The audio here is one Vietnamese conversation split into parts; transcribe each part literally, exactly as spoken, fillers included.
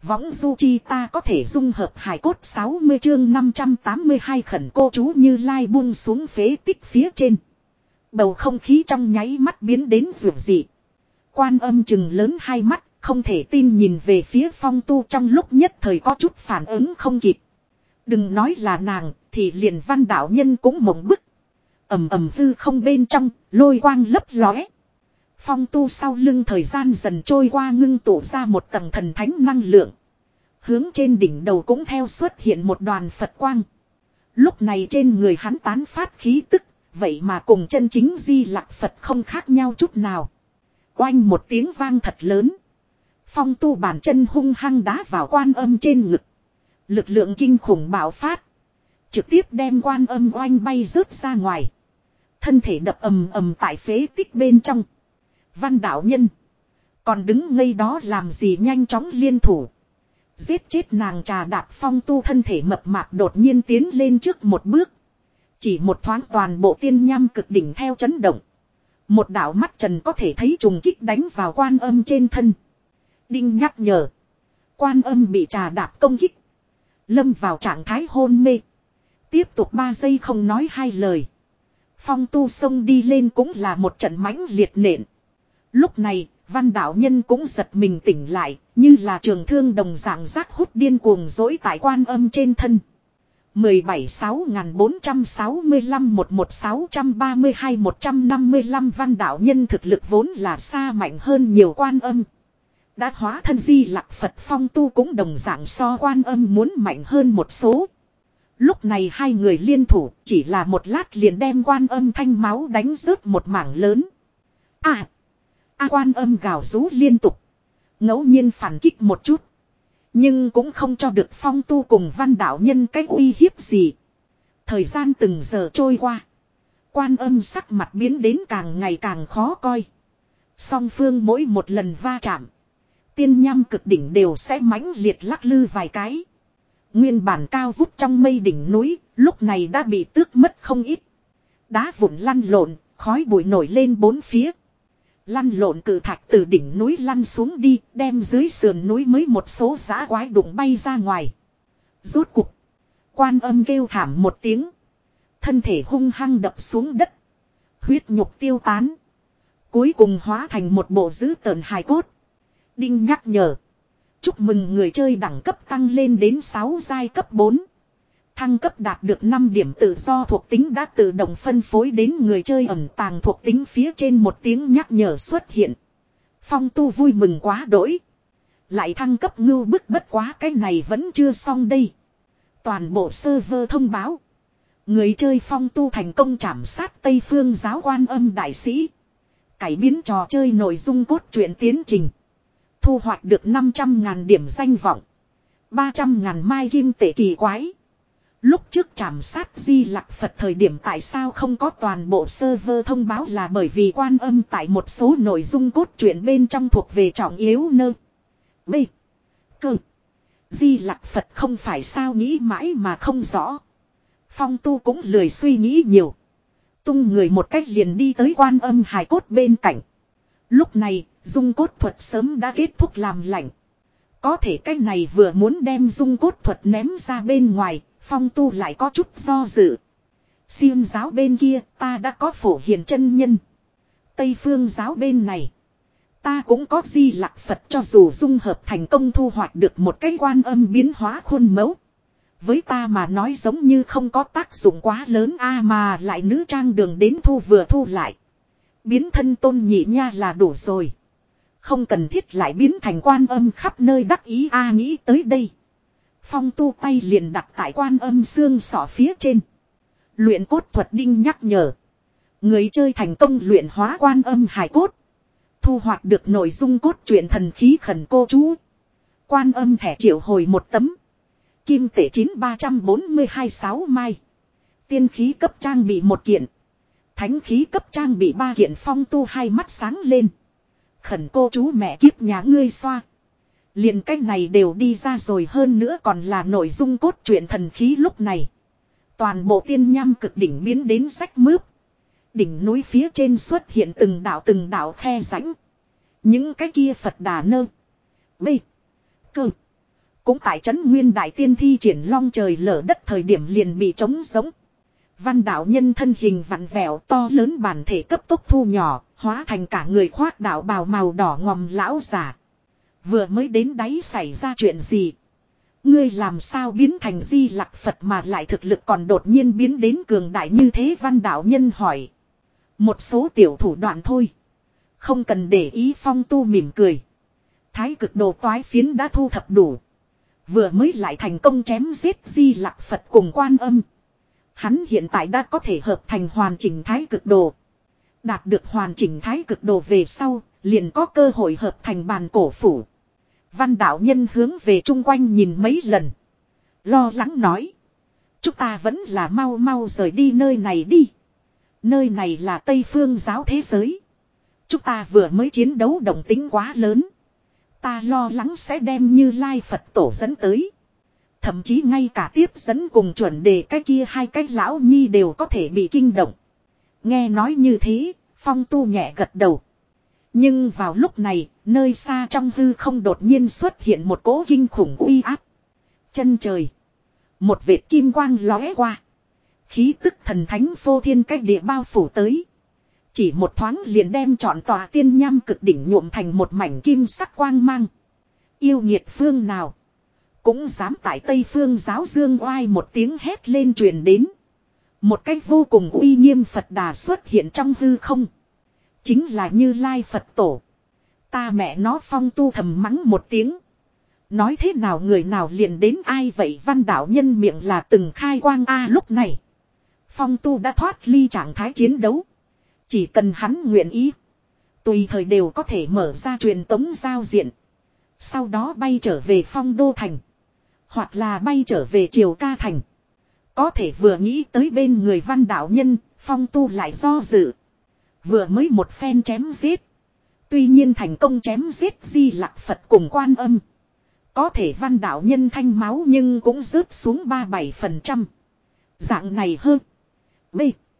Võng du chi ta có thể dung hợp hài cốt sáu mươi chương năm trăm tám mươi hai khẩn cô chú Như Lai buông xuống phế tích phía trên. Bầu không khí trong nháy mắt biến đến rượu dị. Quan Âm chừng lớn hai mắt, không thể tin nhìn về phía Phong Tu, trong lúc nhất thời có chút phản ứng không kịp. Đừng nói là nàng, thì liền Văn đạo nhân cũng mộng bức. Ầm ầm hư không bên trong, lôi quang lấp lóe. Phong Tu sau lưng thời gian dần trôi qua ngưng tụ ra một tầng thần thánh năng lượng. Hướng trên đỉnh đầu cũng theo xuất hiện một đoàn Phật quang. Lúc này trên người hắn tán phát khí tức, vậy mà cùng chân chính Di Lặc Phật không khác nhau chút nào. Oanh một tiếng vang thật lớn. Phong Tu bàn chân hung hăng đá vào Quan Âm trên ngực. Lực lượng kinh khủng bạo phát. Trực tiếp đem Quan Âm oanh bay rớt ra ngoài. Thân thể đập ầm ầm tại phế tích bên trong. Văn đạo nhân. Còn đứng ngây đó làm gì, nhanh chóng liên thủ. Giết chết nàng. Trà đạp Phong Tu thân thể mập mạp đột nhiên tiến lên trước một bước. Chỉ một thoáng toàn bộ tiên nham cực đỉnh theo chấn động. Một đạo mắt trần có thể thấy trùng kích đánh vào Quan Âm trên thân. Đinh nhắc nhở. Quan Âm bị trà đạp công kích. Lâm vào trạng thái hôn mê. Tiếp tục ba giây không nói hai lời. Phong Tu xông đi lên cũng là một trận mãnh liệt nện. Lúc này, Văn đạo nhân cũng giật mình tỉnh lại, như là trường thương đồng dạng giác hút điên cuồng dỗi tại Quan Âm trên thân. mười bảy sáu bốn sáu lăm một một sáu ba hai một năm lăm Văn đạo nhân thực lực vốn là xa mạnh hơn nhiều Quan Âm. Đã hóa thân Di Lặc Phật Phong Tu cũng đồng dạng so Quan Âm muốn mạnh hơn một số. Lúc này hai người liên thủ chỉ là một lát liền đem Quan Âm thanh máu đánh rớt một mảng lớn. À! A Quan Âm gào rú liên tục. Ngẫu nhiên phản kích một chút. Nhưng cũng không cho được Phong Tu cùng Văn đạo nhân cách uy hiếp gì. Thời gian từng giờ trôi qua. Quan Âm sắc mặt biến đến càng ngày càng khó coi. Song phương mỗi một lần va chạm. Tiên nham cực đỉnh đều sẽ mãnh liệt lắc lư vài cái. Nguyên bản cao vút trong mây đỉnh núi, lúc này đã bị tước mất không ít. Đá vụn lăn lộn, khói bụi nổi lên bốn phía. Lăn lộn cử thạch từ đỉnh núi lăn xuống đi, đem dưới sườn núi mới một số giã quái đụng bay ra ngoài. Rốt cục. Quan Âm kêu thảm một tiếng. Thân thể hung hăng đập xuống đất. Huyết nhục tiêu tán. Cuối cùng hóa thành một bộ dữ tợn hài cốt. Đinh nhắc nhở. Chúc mừng người chơi đẳng cấp tăng lên đến sáu giai cấp bốn. Thăng cấp đạt được năm điểm tự do thuộc tính đã tự động phân phối đến người chơi ẩn tàng thuộc tính phía trên, một tiếng nhắc nhở xuất hiện. Phong Tu vui mừng quá đỗi. Lại thăng cấp ngưu bức, bất quá cái này vẫn chưa xong đây. Toàn bộ server thông báo. Người chơi Phong Tu thành công trảm sát Tây Phương giáo Quan Âm đại sĩ. Cải biến trò chơi nội dung cốt truyện tiến trình. Thu hoạch được năm trăm ngàn điểm danh vọng. ba trăm ngàn mai kim tệ kỳ quái. Lúc trước trảm sát Di Lặc Phật thời điểm tại sao không có toàn bộ server thông báo, là bởi vì Quan Âm tại một số nội dung cốt truyện bên trong thuộc về trọng yếu nơ. B. Cơ. Di Lặc Phật không phải sao nghĩ mãi mà không rõ. Phong Tu cũng lười suy nghĩ nhiều. Tung người một cách liền đi tới Quan Âm hài cốt bên cạnh. Lúc này, dung cốt thuật sớm đã kết thúc làm lạnh. Có thể cách này vừa muốn đem dung cốt thuật ném ra bên ngoài, Phong Tu lại có chút do dự. Xiêm giáo bên kia ta đã có Phổ Hiền chân nhân. Tây Phương giáo bên này ta cũng có Di Lặc Phật, cho dù dung hợp thành công thu hoạch được một cái Quan Âm biến hóa khuôn mẫu. Với ta mà nói giống như không có tác dụng quá lớn a à, mà lại nữ trang đường đến thu vừa thu lại. Biến thân Tôn Nhị Nha là đủ rồi. Không cần thiết lại biến thành Quan Âm khắp nơi đắc ý a à, nghĩ tới đây. Phong Tu tay liền đặt tại Quan Âm xương sọ phía trên. Luyện cốt thuật đinh nhắc nhở. Người chơi thành công luyện hóa Quan Âm hài cốt. Thu hoạch được nội dung cốt truyện thần khí khẩn cô chú. Quan Âm thẻ triệu hồi một tấm. Kim tể chín ba trăm bốn mươi hai sáu mai. Tiên khí cấp trang bị một kiện. Thánh khí cấp trang bị ba kiện. Phong Tu hai mắt sáng lên. Khẩn cô chú mẹ kiếp nhà ngươi xoa. Liền cách này đều đi ra rồi, hơn nữa còn là nội dung cốt truyện thần khí. Lúc này toàn bộ tiên nham cực đỉnh biến đến rách mướp. Đỉnh núi phía trên xuất hiện từng đạo từng đạo khe rãnh. Những cái kia Phật Đà nơ. B. Cơ. Cũng tại trấn Nguyên Đại Tiên thi triển long trời lở đất thời điểm liền bị trống giống. Văn đạo nhân thân hình vặn vẹo to lớn bản thể cấp tốc thu nhỏ, hóa thành cả người khoác đạo bào màu đỏ ngòm lão giả. Vừa mới đến đáy xảy ra chuyện gì? Ngươi làm sao biến thành Di Lặc Phật mà lại thực lực còn đột nhiên biến đến cường đại như thế? Văn đạo nhân hỏi. Một số tiểu thủ đoạn thôi. Không cần để ý. Phong Tu mỉm cười. Thái cực đồ toái phiến đã thu thập đủ. Vừa mới lại thành công chém giết Di Lặc Phật cùng Quan Âm. Hắn hiện tại đã có thể hợp thành hoàn chỉnh thái cực đồ. Đạt được hoàn chỉnh thái cực đồ về sau, liền có cơ hội hợp thành bàn cổ phủ. Văn đạo nhân hướng về chung quanh nhìn mấy lần. Lo lắng nói. Chúng ta vẫn là mau mau rời đi nơi này đi. Nơi này là Tây Phương giáo thế giới. Chúng ta vừa mới chiến đấu động tính quá lớn. Ta lo lắng sẽ đem Như Lai Phật tổ dẫn tới. Thậm chí ngay cả tiếp dẫn cùng chuẩn đề cái kia hai cái lão nhi đều có thể bị kinh động. Nghe nói như thế, Phong Tu nhẹ gật đầu. Nhưng vào lúc này, nơi xa trong hư không đột nhiên xuất hiện một cỗ kinh khủng uy áp. Chân trời. Một vệt kim quang lóe qua. Khí tức thần thánh phô thiên cách địa bao phủ tới. Chỉ một thoáng liền đem trọn tòa tiên nham cực đỉnh nhuộm thành một mảnh kim sắc quang mang. Yêu nghiệt phương nào. Cũng dám tại Tây Phương giáo dương oai một tiếng hét lên truyền đến. Một cách vô cùng uy nghiêm Phật Đà xuất hiện trong hư không. Chính là Như Lai Phật tổ. Ta mẹ nó. Phong Tu thầm mắng một tiếng. Nói thế nào người nào liền đến ai vậy? Văn đạo nhân miệng là từng khai quang a. Lúc này Phong Tu đã thoát ly trạng thái chiến đấu. Chỉ cần hắn nguyện ý, tùy thời đều có thể mở ra truyền tống giao diện. Sau đó bay trở về Phong Đô Thành. Hoặc là bay trở về Triều Ca Thành. Có thể vừa nghĩ tới bên người văn đạo nhân, Phong Tu lại do dự. Vừa mới một phen chém giết. Tuy nhiên thành công chém giết Di Lặc Phật cùng Quan Âm. Có thể văn đạo nhân thanh máu nhưng cũng rớt xuống ba bảy phần trăm. Dạng này hơn. B.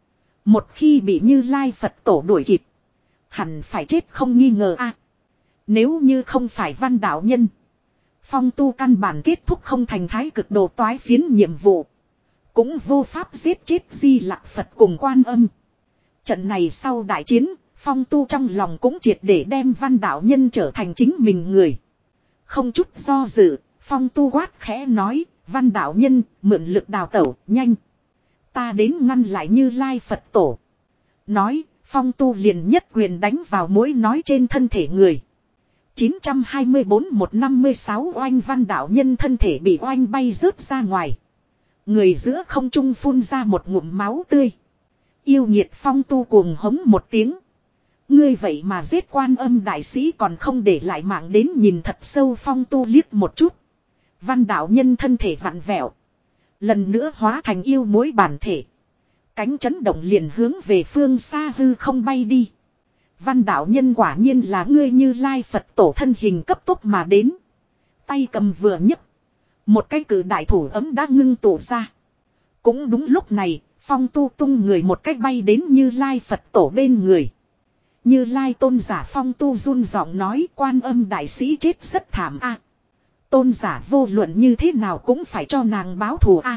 Một khi bị Như Lai Phật tổ đuổi kịp. Hẳn phải chết không nghi ngờ a. Nếu như không phải văn đạo nhân. Phong Tu căn bản kết thúc không thành thái cực đồ toái phiến nhiệm vụ. Cũng vô pháp giết chết Di Lặc Phật cùng Quan Âm. Trận này sau đại chiến, Phong Tu trong lòng cũng triệt để đem văn đạo nhân trở thành chính mình người. Không chút do dự, Phong Tu quát khẽ nói, văn đạo nhân, mượn lực đào tẩu, nhanh. Ta đến ngăn lại Như Lai Phật tổ. Nói, Phong Tu liền nhất quyền đánh vào mũi nói trên thân thể người. chín trăm hai mươi bốn một năm mươi sáu oanh văn đạo nhân thân thể bị oanh bay rớt ra ngoài. Người giữa không trung phun ra một ngụm máu tươi. Yêu nghiệt. Phong Tu cuồng hống một tiếng. Ngươi vậy mà giết Quan Âm đại sĩ còn không để lại mạng đến. Nhìn thật sâu Phong Tu liếc một chút. Văn đạo nhân thân thể vặn vẹo. Lần nữa hóa thành yêu mối bản thể. Cánh chấn động liền hướng về phương xa hư không bay đi. Văn đạo nhân quả nhiên là ngươi Như Lai Phật tổ. Thân hình cấp tốc mà đến. Tay cầm vừa nhấc. Một cái cử đại thủ ấm đã ngưng tụ ra. Cũng đúng lúc này, Phong Tu tung người một cách bay đến Như Lai Phật tổ bên người. Như Lai tôn giả. Phong Tu run giọng nói, Quan Âm đại sĩ chết rất thảm a. Tôn giả vô luận như thế nào cũng phải cho nàng báo thù a.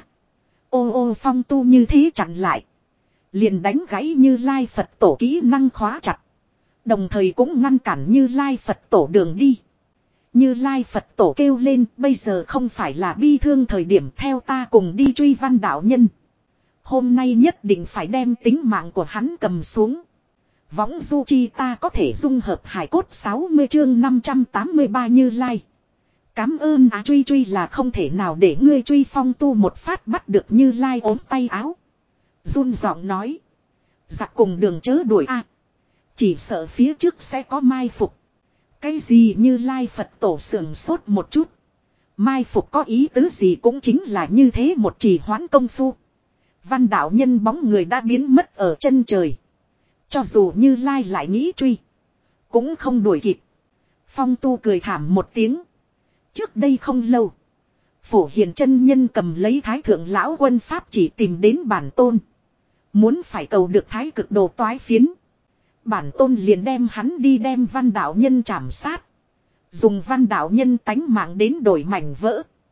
Ô ô. Phong Tu như thế chặn lại. Liền đánh gãy Như Lai Phật tổ kỹ năng khóa chặt. Đồng thời cũng ngăn cản Như Lai Phật tổ đường đi. Như Lai Phật tổ kêu lên, bây giờ không phải là bi thương thời điểm, theo ta cùng đi truy văn đạo nhân. Hôm nay nhất định phải đem tính mạng của hắn cầm xuống. Võng du chi ta có thể dung hợp hải cốt. Sáu mươi chương năm trăm tám mươi ba Như Lai. Cám ơn á. Truy truy là không thể nào để ngươi truy. Phong Tu một phát bắt được Như Lai ốm tay áo. Run giọng nói. Giặc cùng đường chớ đuổi a. Chỉ sợ phía trước sẽ có mai phục. Cái gì? Như Lai Phật tổ sườn sốt một chút. Mai phục có ý tứ gì? Cũng chính là như thế một trì hoãn công phu. Văn đạo nhân bóng người đã biến mất ở chân trời. Cho dù Như Lai lại nghĩ truy, cũng không đuổi kịp. Phong Tu cười thảm một tiếng. Trước đây không lâu, Phổ Hiền chân nhân cầm lấy Thái Thượng Lão Quân Pháp chỉ tìm đến bản tôn. Muốn phải cầu được thái cực đồ toái phiến. Bản tôn liền đem hắn đi đem văn đạo nhân trảm sát. Dùng văn đạo nhân tánh mạng đến đổi mảnh vỡ.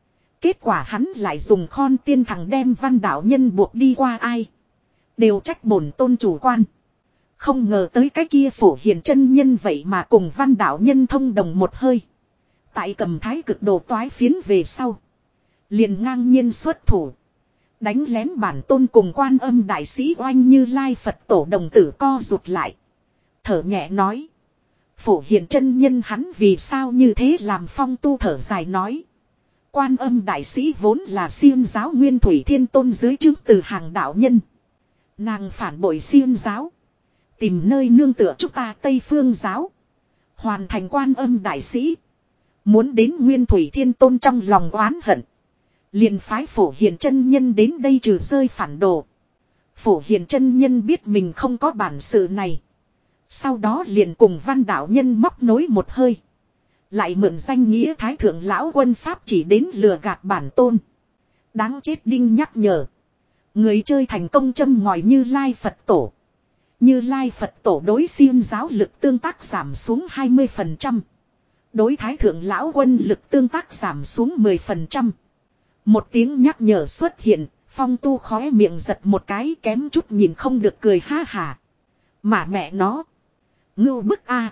Kết quả hắn lại dùng khon tiên thằng đem Văn đạo nhân buộc đi qua ai. Đều trách bổn tôn chủ quan. Không ngờ tới cái kia Phổ Hiền chân nhân vậy mà cùng Văn đạo nhân thông đồng một hơi. Tại cầm thái cực đồ toái phiến về sau. Liền ngang nhiên xuất thủ. Đánh lén bản tôn cùng Quan Âm đại sĩ Oanh Như Lai Phật tổ đồng tử co rụt lại. Thở nhẹ nói. Phổ Hiền chân nhân hắn vì sao như thế làm Phong Tu thở dài nói. Quan Âm đại sĩ vốn là Xiêm giáo Nguyên Thủy Thiên Tôn dưới trướng từ hàng đạo nhân. Nàng phản bội Xiêm giáo. Tìm nơi nương tựa chúng ta Tây Phương giáo. Hoàn thành Quan Âm đại sĩ. Muốn đến Nguyên Thủy Thiên Tôn trong lòng oán hận. Liền phái Phổ Hiền chân nhân đến đây trừ rơi phản đồ. Phổ Hiền chân nhân biết mình không có bản sự này. Sau đó liền cùng Văn đạo nhân móc nối một hơi. Lại mượn danh nghĩa Thái Thượng Lão Quân Pháp chỉ đến lừa gạt bản tôn. Đáng chết đinh nhắc nhở. Người chơi thành công châm ngòi Như Lai Phật tổ. Như Lai Phật tổ đối Xiêm giáo lực tương tác giảm xuống hai mươi phần trăm. Đối Thái Thượng Lão Quân lực tương tác giảm xuống mười phần trăm. Một tiếng nhắc nhở xuất hiện, Phong Tu khóe miệng giật một cái kém chút nhìn không được cười ha hả. Mà mẹ nó. Ngưu bức a.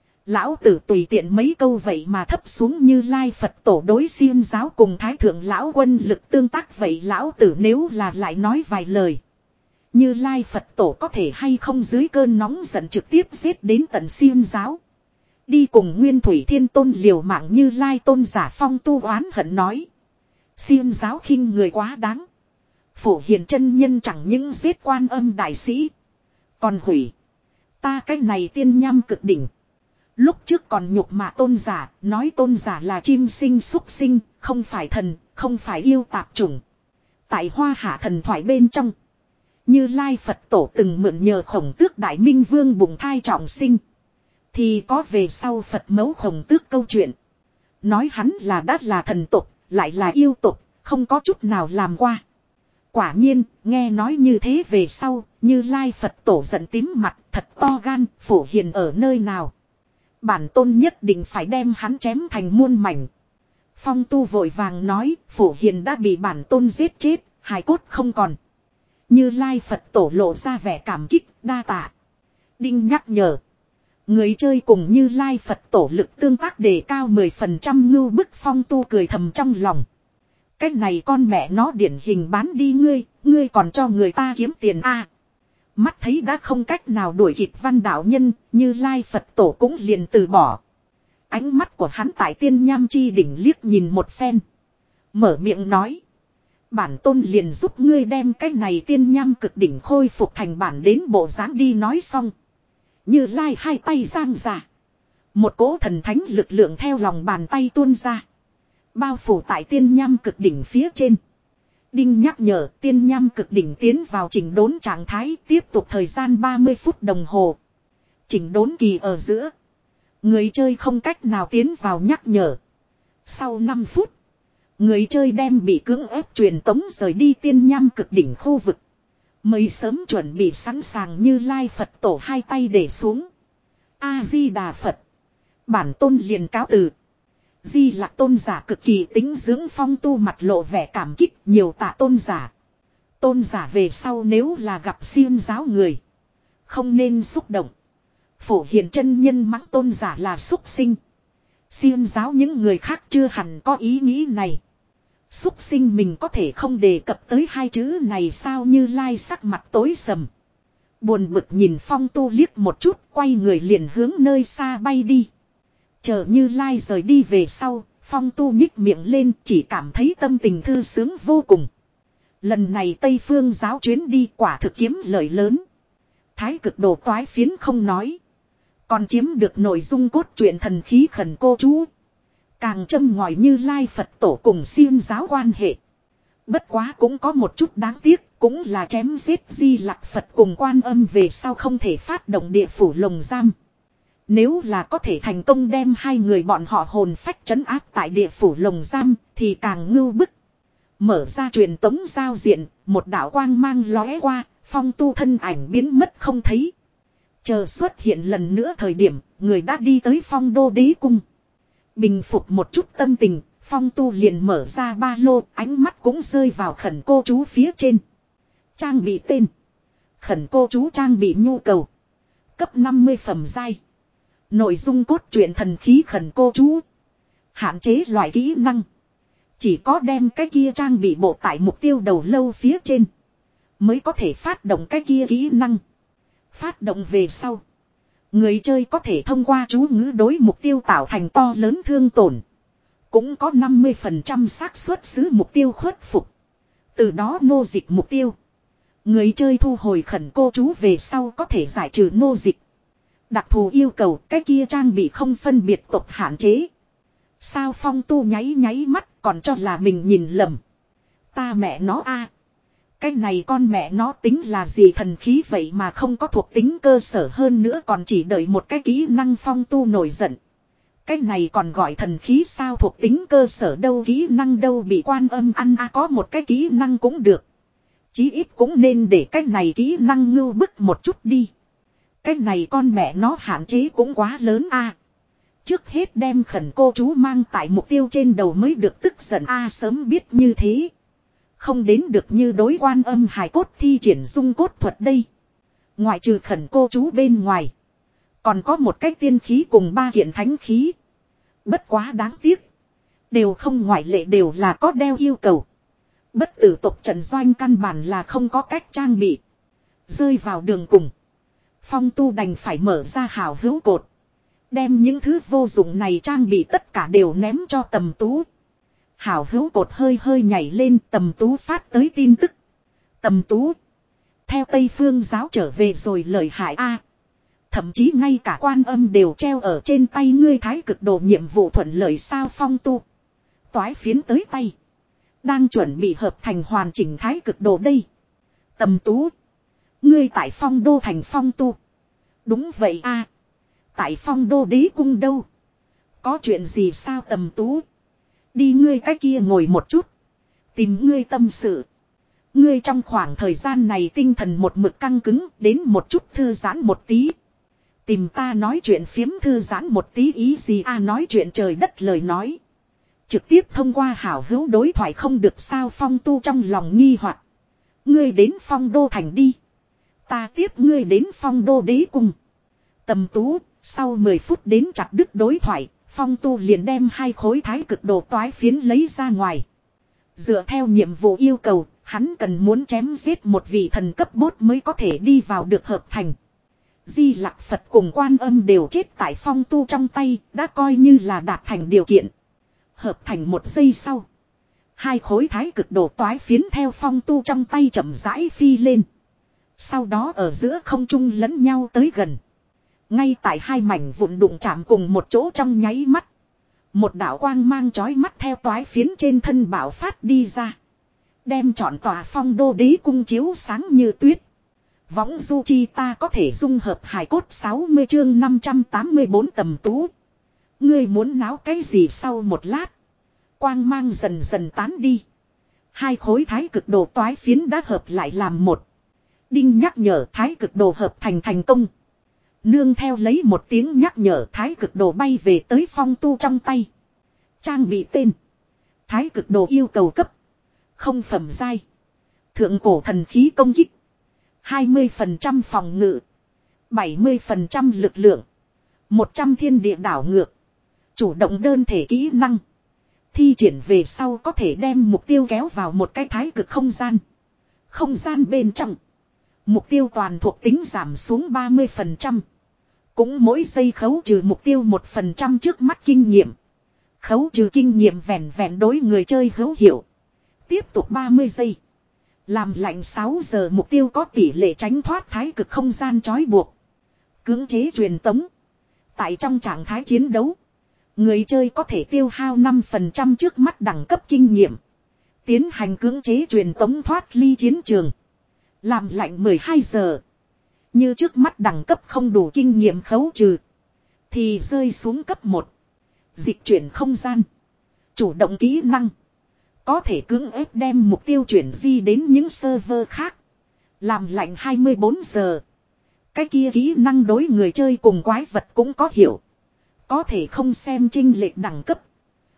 Lão tử tùy tiện mấy câu vậy mà thấp xuống Như Lai Phật tổ đối Xiêm giáo cùng Thái Thượng Lão Quân lực tương tác vậy lão tử nếu là lại nói vài lời. Như Lai Phật tổ có thể hay không dưới cơn nóng giận trực tiếp giết đến tận Xiêm giáo. Đi cùng Nguyên Thủy Thiên Tôn liều mạng Như Lai Tôn giả Phong Tu oán hận nói. Xiêm giáo khinh người quá đáng. Phổ Hiền chân nhân chẳng những giết Quan Âm đại sĩ. Còn hủy. Ta cái này tiên nham cực đỉnh. Lúc trước còn nhục mạ tôn giả. Nói tôn giả là chim sinh súc sinh. Không phải thần. Không phải yêu tạp chủng. Tại Hoa Hạ thần thoại bên trong. Như Lai Phật tổ từng mượn nhờ Khổng Tước Đại Minh Vương bụng thai trọng sinh. Thì có về sau Phật mẫu Khổng Tước câu chuyện. Nói hắn là đắt là thần tục. Lại là yêu tục, không có chút nào làm qua. Quả nhiên, nghe nói như thế về sau, Như Lai Phật tổ giận tím mặt, thật to gan, Phổ Hiền ở nơi nào. Bản tôn nhất định phải đem hắn chém thành muôn mảnh. Phong Tu vội vàng nói, Phổ Hiền đã bị bản tôn giết chết, hài cốt không còn. Như Lai Phật tổ lộ ra vẻ cảm kích, đa tạ. Đinh nhắc nhở. Người chơi cùng Như Lai Phật tổ lực tương tác đề cao mười phần trăm ngưu bức. Phong Tu cười thầm trong lòng. Cái này con mẹ nó điển hình bán đi ngươi, ngươi còn cho người ta kiếm tiền a. À, mắt thấy đã không cách nào đuổi kịp Văn đạo nhân, Như Lai Phật tổ cũng liền từ bỏ. Ánh mắt của hắn tại tiên nham chi đỉnh liếc nhìn một phen. Mở miệng nói. Bản tôn liền giúp ngươi đem cái này tiên nham cực đỉnh khôi phục thành bản đến bộ dáng đi nói xong. Như Lai hai tay giang ra. Một cỗ thần thánh lực lượng theo lòng bàn tay tuôn ra. Bao phủ tại tiên nham cực đỉnh phía trên. Đinh nhắc nhở tiên nham cực đỉnh tiến vào chỉnh đốn trạng thái tiếp tục thời gian ba mươi phút đồng hồ. Chỉnh đốn kỳ ở giữa. Người chơi không cách nào tiến vào nhắc nhở. Sau năm phút. Người chơi đem bị cưỡng ép truyền tống rời đi tiên nham cực đỉnh khu vực. Mới sớm chuẩn bị sẵn sàng Như Lai Phật tổ hai tay để xuống. A-di-đà Phật. Bản tôn liền cáo từ. Di Lặc tôn giả cực kỳ tính dưỡng. Phong Tu mặt lộ vẻ cảm kích nhiều tạ tôn giả. Tôn giả về sau nếu là gặp Xiêm giáo người. Không nên xúc động. Phổ Hiền chân nhân mắng tôn giả là xúc sinh. Xiêm giáo những người khác chưa hẳn có ý nghĩ này. Xúc sinh mình có thể không đề cập tới hai chữ này sao? Như Lai sắc mặt tối sầm. Buồn bực nhìn Phong Tu liếc một chút, quay người liền hướng nơi xa bay đi. Chờ Như Lai rời đi về sau, Phong Tu nhích miệng lên chỉ cảm thấy tâm tình thư sướng vô cùng. Lần này Tây Phương giáo chuyến đi quả thực kiếm lợi lớn. Thái cực đồ toái phiến không nói. Còn chiếm được nội dung cốt truyện thần khí khẩn cô chú. Càng châm ngòi Như Lai Phật tổ cùng Xiêm giáo quan hệ. Bất quá cũng có một chút đáng tiếc, cũng là chém giết Di Lặc Phật cùng Quan Âm về sau không thể phát động địa phủ lồng giam. Nếu là có thể thành công đem hai người bọn họ hồn phách trấn áp tại địa phủ lồng giam thì càng ngưu bức. Mở ra truyền tống giao diện, một đạo quang mang lóe qua, Phong Tu thân ảnh biến mất không thấy. Chờ xuất hiện lần nữa thời điểm, người đã đi tới Phong Đô Đế Cung. Bình phục một chút tâm tình, Phong Tu liền mở ra ba lô, ánh mắt cũng rơi vào khẩn cô chú phía trên. Trang bị tên. Khẩn cô chú trang bị nhu cầu. Cấp năm mươi phẩm giai. Nội dung cốt truyện thần khí khẩn cô chú. Hạn chế loại kỹ năng. Chỉ có đem cái kia trang bị bộ tại mục tiêu đầu lâu phía trên. Mới có thể phát động cái kia kỹ năng. Phát động về sau. Người chơi có thể thông qua chú ngữ đối mục tiêu tạo thành to lớn thương tổn. Cũng có năm mươi phần trăm xác suất xử mục tiêu khuất phục. Từ đó nô dịch mục tiêu. Người chơi thu hồi khẩn cô chú về sau có thể giải trừ nô dịch. Đặc thù yêu cầu cái kia trang bị không phân biệt tộc hạn chế. Sao Phong Tu nháy nháy mắt còn cho là mình nhìn lầm. Ta mẹ nó a, cái này con mẹ nó tính là gì thần khí vậy mà không có thuộc tính cơ sở hơn nữa còn chỉ đợi một cái kỹ năng. Phong Tu nổi giận. Cái này còn gọi thần khí sao, thuộc tính cơ sở đâu, kỹ năng đâu, bị Quan Âm ăn a, có một cái kỹ năng cũng được. Chí ít cũng nên để cái này kỹ năng ngưu bức một chút đi. Cái này con mẹ nó hạn chế cũng quá lớn a. Trước hết đem khẩn cô chú mang tại mục tiêu trên đầu mới được tức giận a, sớm biết như thế. Không đến được như đối Quan Âm hài cốt thi triển dung cốt thuật đây. Ngoại trừ khẩn cô chú bên ngoài. Còn có một cái tiên khí cùng ba kiện thánh khí. Bất quá đáng tiếc. Đều không ngoại lệ đều là có đeo yêu cầu. Bất tử tộc trận doanh căn bản là không có cách trang bị. Rơi vào đường cùng. Phong Tu đành phải mở ra hào hữu cột. Đem những thứ vô dụng này trang bị tất cả đều ném cho Tầm Tú. Hào hữu cột hơi hơi nhảy lên, Tầm Tú phát tới tin tức. Tầm Tú. Theo Tây Phương giáo trở về rồi lợi hại a. Thậm chí ngay cả Quan Âm đều treo ở trên tay ngươi, thái cực đồ nhiệm vụ thuận lợi sao. Phong Tu. Toái phiến tới tay. Đang chuẩn bị hợp thành hoàn chỉnh thái cực đồ đây. Tầm Tú. Ngươi tại Phong Đô thành. Phong Tu. Đúng vậy a. Tại Phong Đô đế cung đâu. Có chuyện gì sao. Tầm Tú. Đi ngươi cái kia ngồi một chút. Tìm ngươi tâm sự. Ngươi trong khoảng thời gian này tinh thần một mực căng cứng, đến một chút thư giãn một tí. Tìm ta nói chuyện phiếm thư giãn một tí ý gì a, nói chuyện trời đất lời nói. Trực tiếp thông qua hảo hữu đối thoại không được sao. Phong Tu trong lòng nghi hoặc. Ngươi đến Phong Đô thành đi. Ta tiếp ngươi đến Phong Đô đế cung. Tầm Tú, sau mười phút đến chặt đứt đối thoại, Phong Tu liền đem hai khối thái cực đồ toái phiến lấy ra ngoài. Dựa theo nhiệm vụ yêu cầu, hắn cần muốn chém giết một vị thần cấp bốt mới có thể đi vào được hợp thành. Di Lặc Phật cùng Quan Âm đều chết tại Phong Tu trong tay, đã coi như là đạt thành điều kiện. Hợp thành một giây sau. Hai khối thái cực đồ toái phiến theo Phong Tu trong tay chậm rãi phi lên. Sau đó ở giữa không trung lẫn nhau tới gần. Ngay tại hai mảnh vụn đụng chạm cùng một chỗ trong nháy mắt. Một đạo quang mang chói mắt theo toái phiến trên thân bạo phát đi ra. Đem trọn tòa Phong Đô đế cung chiếu sáng như tuyết. Võng du chi ta có thể dung hợp hài cốt. Sáu mươi chương năm trăm tám mươi bốn Tầm Tú. Ngươi muốn náo cái gì? Sau một lát. Quang mang dần dần tán đi. Hai khối thái cực đồ toái phiến đã hợp lại làm một. Đinh nhắc nhở thái cực đồ hợp thành thành công. Nương theo lấy một tiếng nhắc nhở, thái cực đồ bay về tới Phong Tu trong tay. Trang bị tên. Thái cực đồ yêu cầu cấp. Không phẩm giai. Thượng cổ thần khí công kích. hai mươi phần trăm phòng ngự. bảy mươi phần trăm lực lượng. một trăm thiên địa đảo ngược. Chủ động đơn thể kỹ năng. Thi triển về sau có thể đem mục tiêu kéo vào một cái thái cực không gian. Không gian bên trong. Mục tiêu toàn thuộc tính giảm xuống ba mươi phần trăm. Cũng mỗi giây khấu trừ mục tiêu một phần trăm trước mắt kinh nghiệm. Khấu trừ kinh nghiệm vẹn vẹn đối người chơi hữu hiệu. Tiếp tục ba mươi giây. Làm lạnh sáu giờ mục tiêu có tỷ lệ tránh thoát thái cực không gian trói buộc. Cưỡng chế truyền tống. Tại trong trạng thái chiến đấu. Người chơi có thể tiêu hao năm phần trăm trước mắt đẳng cấp kinh nghiệm. Tiến hành cưỡng chế truyền tống thoát ly chiến trường. Làm lạnh mười hai giờ. Như trước mắt đẳng cấp không đủ kinh nghiệm khấu trừ. Thì rơi xuống cấp một. Dịch chuyển không gian. Chủ động kỹ năng. Có thể cưỡng ép đem mục tiêu chuyển di đến những server khác. Làm lạnh hai mươi bốn giờ. Cái kia kỹ năng đối người chơi cùng quái vật cũng có hiệu. Có thể không xem chênh lệch đẳng cấp.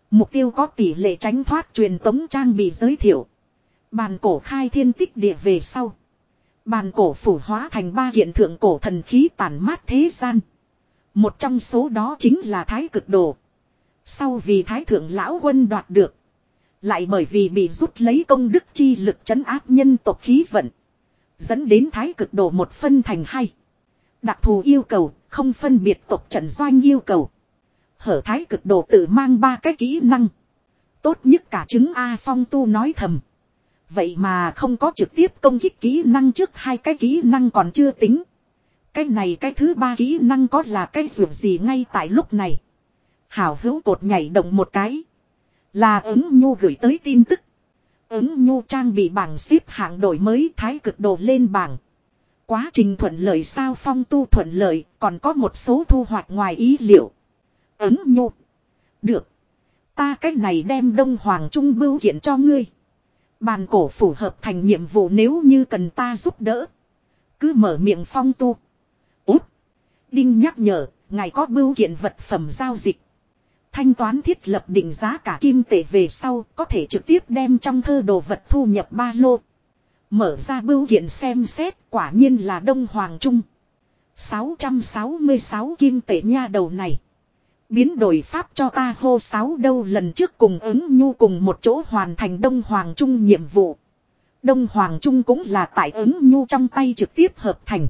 Mục tiêu có tỷ lệ tránh thoát truyền tống trang bị giới thiệu. Bàn cổ khai thiên tích địa về sau. Bàn cổ phủ hóa thành ba kiện thượng cổ thần khí tản mát thế gian. Một trong số đó chính là thái cực đồ. Sau vì thái thượng lão quân đoạt được. Lại bởi vì bị rút lấy công đức chi lực trấn áp nhân tộc khí vận. Dẫn đến thái cực đồ một phân thành hai. Đặc thù yêu cầu, không phân biệt tộc trận doanh yêu cầu. Hở thái cực đồ tự mang ba cái kỹ năng. Tốt nhất cả chứng A Phong Tu nói thầm. Vậy mà không có trực tiếp công kích kỹ năng trước hai cái kỹ năng còn chưa tính. Cái này cái thứ ba kỹ năng có là cái ruột gì ngay tại lúc này. Hảo hữu cột nhảy động một cái. Là ứng nhu gửi tới tin tức. Ứng nhu trang bị bảng xếp hạng đổi mới thái cực đồ lên bảng. Quá trình thuận lợi sao Phong Tu thuận lợi còn có một số thu hoạch ngoài ý liệu. Ứng nhu. Được. Ta cách này đem Đông Hoàng Trung bưu kiện cho ngươi. Bàn cổ phủ hợp thành nhiệm vụ nếu như cần ta giúp đỡ. Cứ mở miệng Phong Tu. Út. Đinh nhắc nhở, ngài có bưu kiện vật phẩm giao dịch. Thanh toán thiết lập định giá cả kim tệ về sau, có thể trực tiếp đem trong thơ đồ vật thu nhập ba lô. Mở ra bưu kiện xem xét, quả nhiên là Đông Hoàng Trung. sáu trăm sáu mươi sáu kim tệ nha đầu này. Biến đổi pháp cho ta hô sáu đâu lần trước cùng ứng nhu cùng một chỗ hoàn thành Đông Hoàng Trung nhiệm vụ. Đông Hoàng Trung cũng là tại ứng nhu trong tay trực tiếp hợp thành.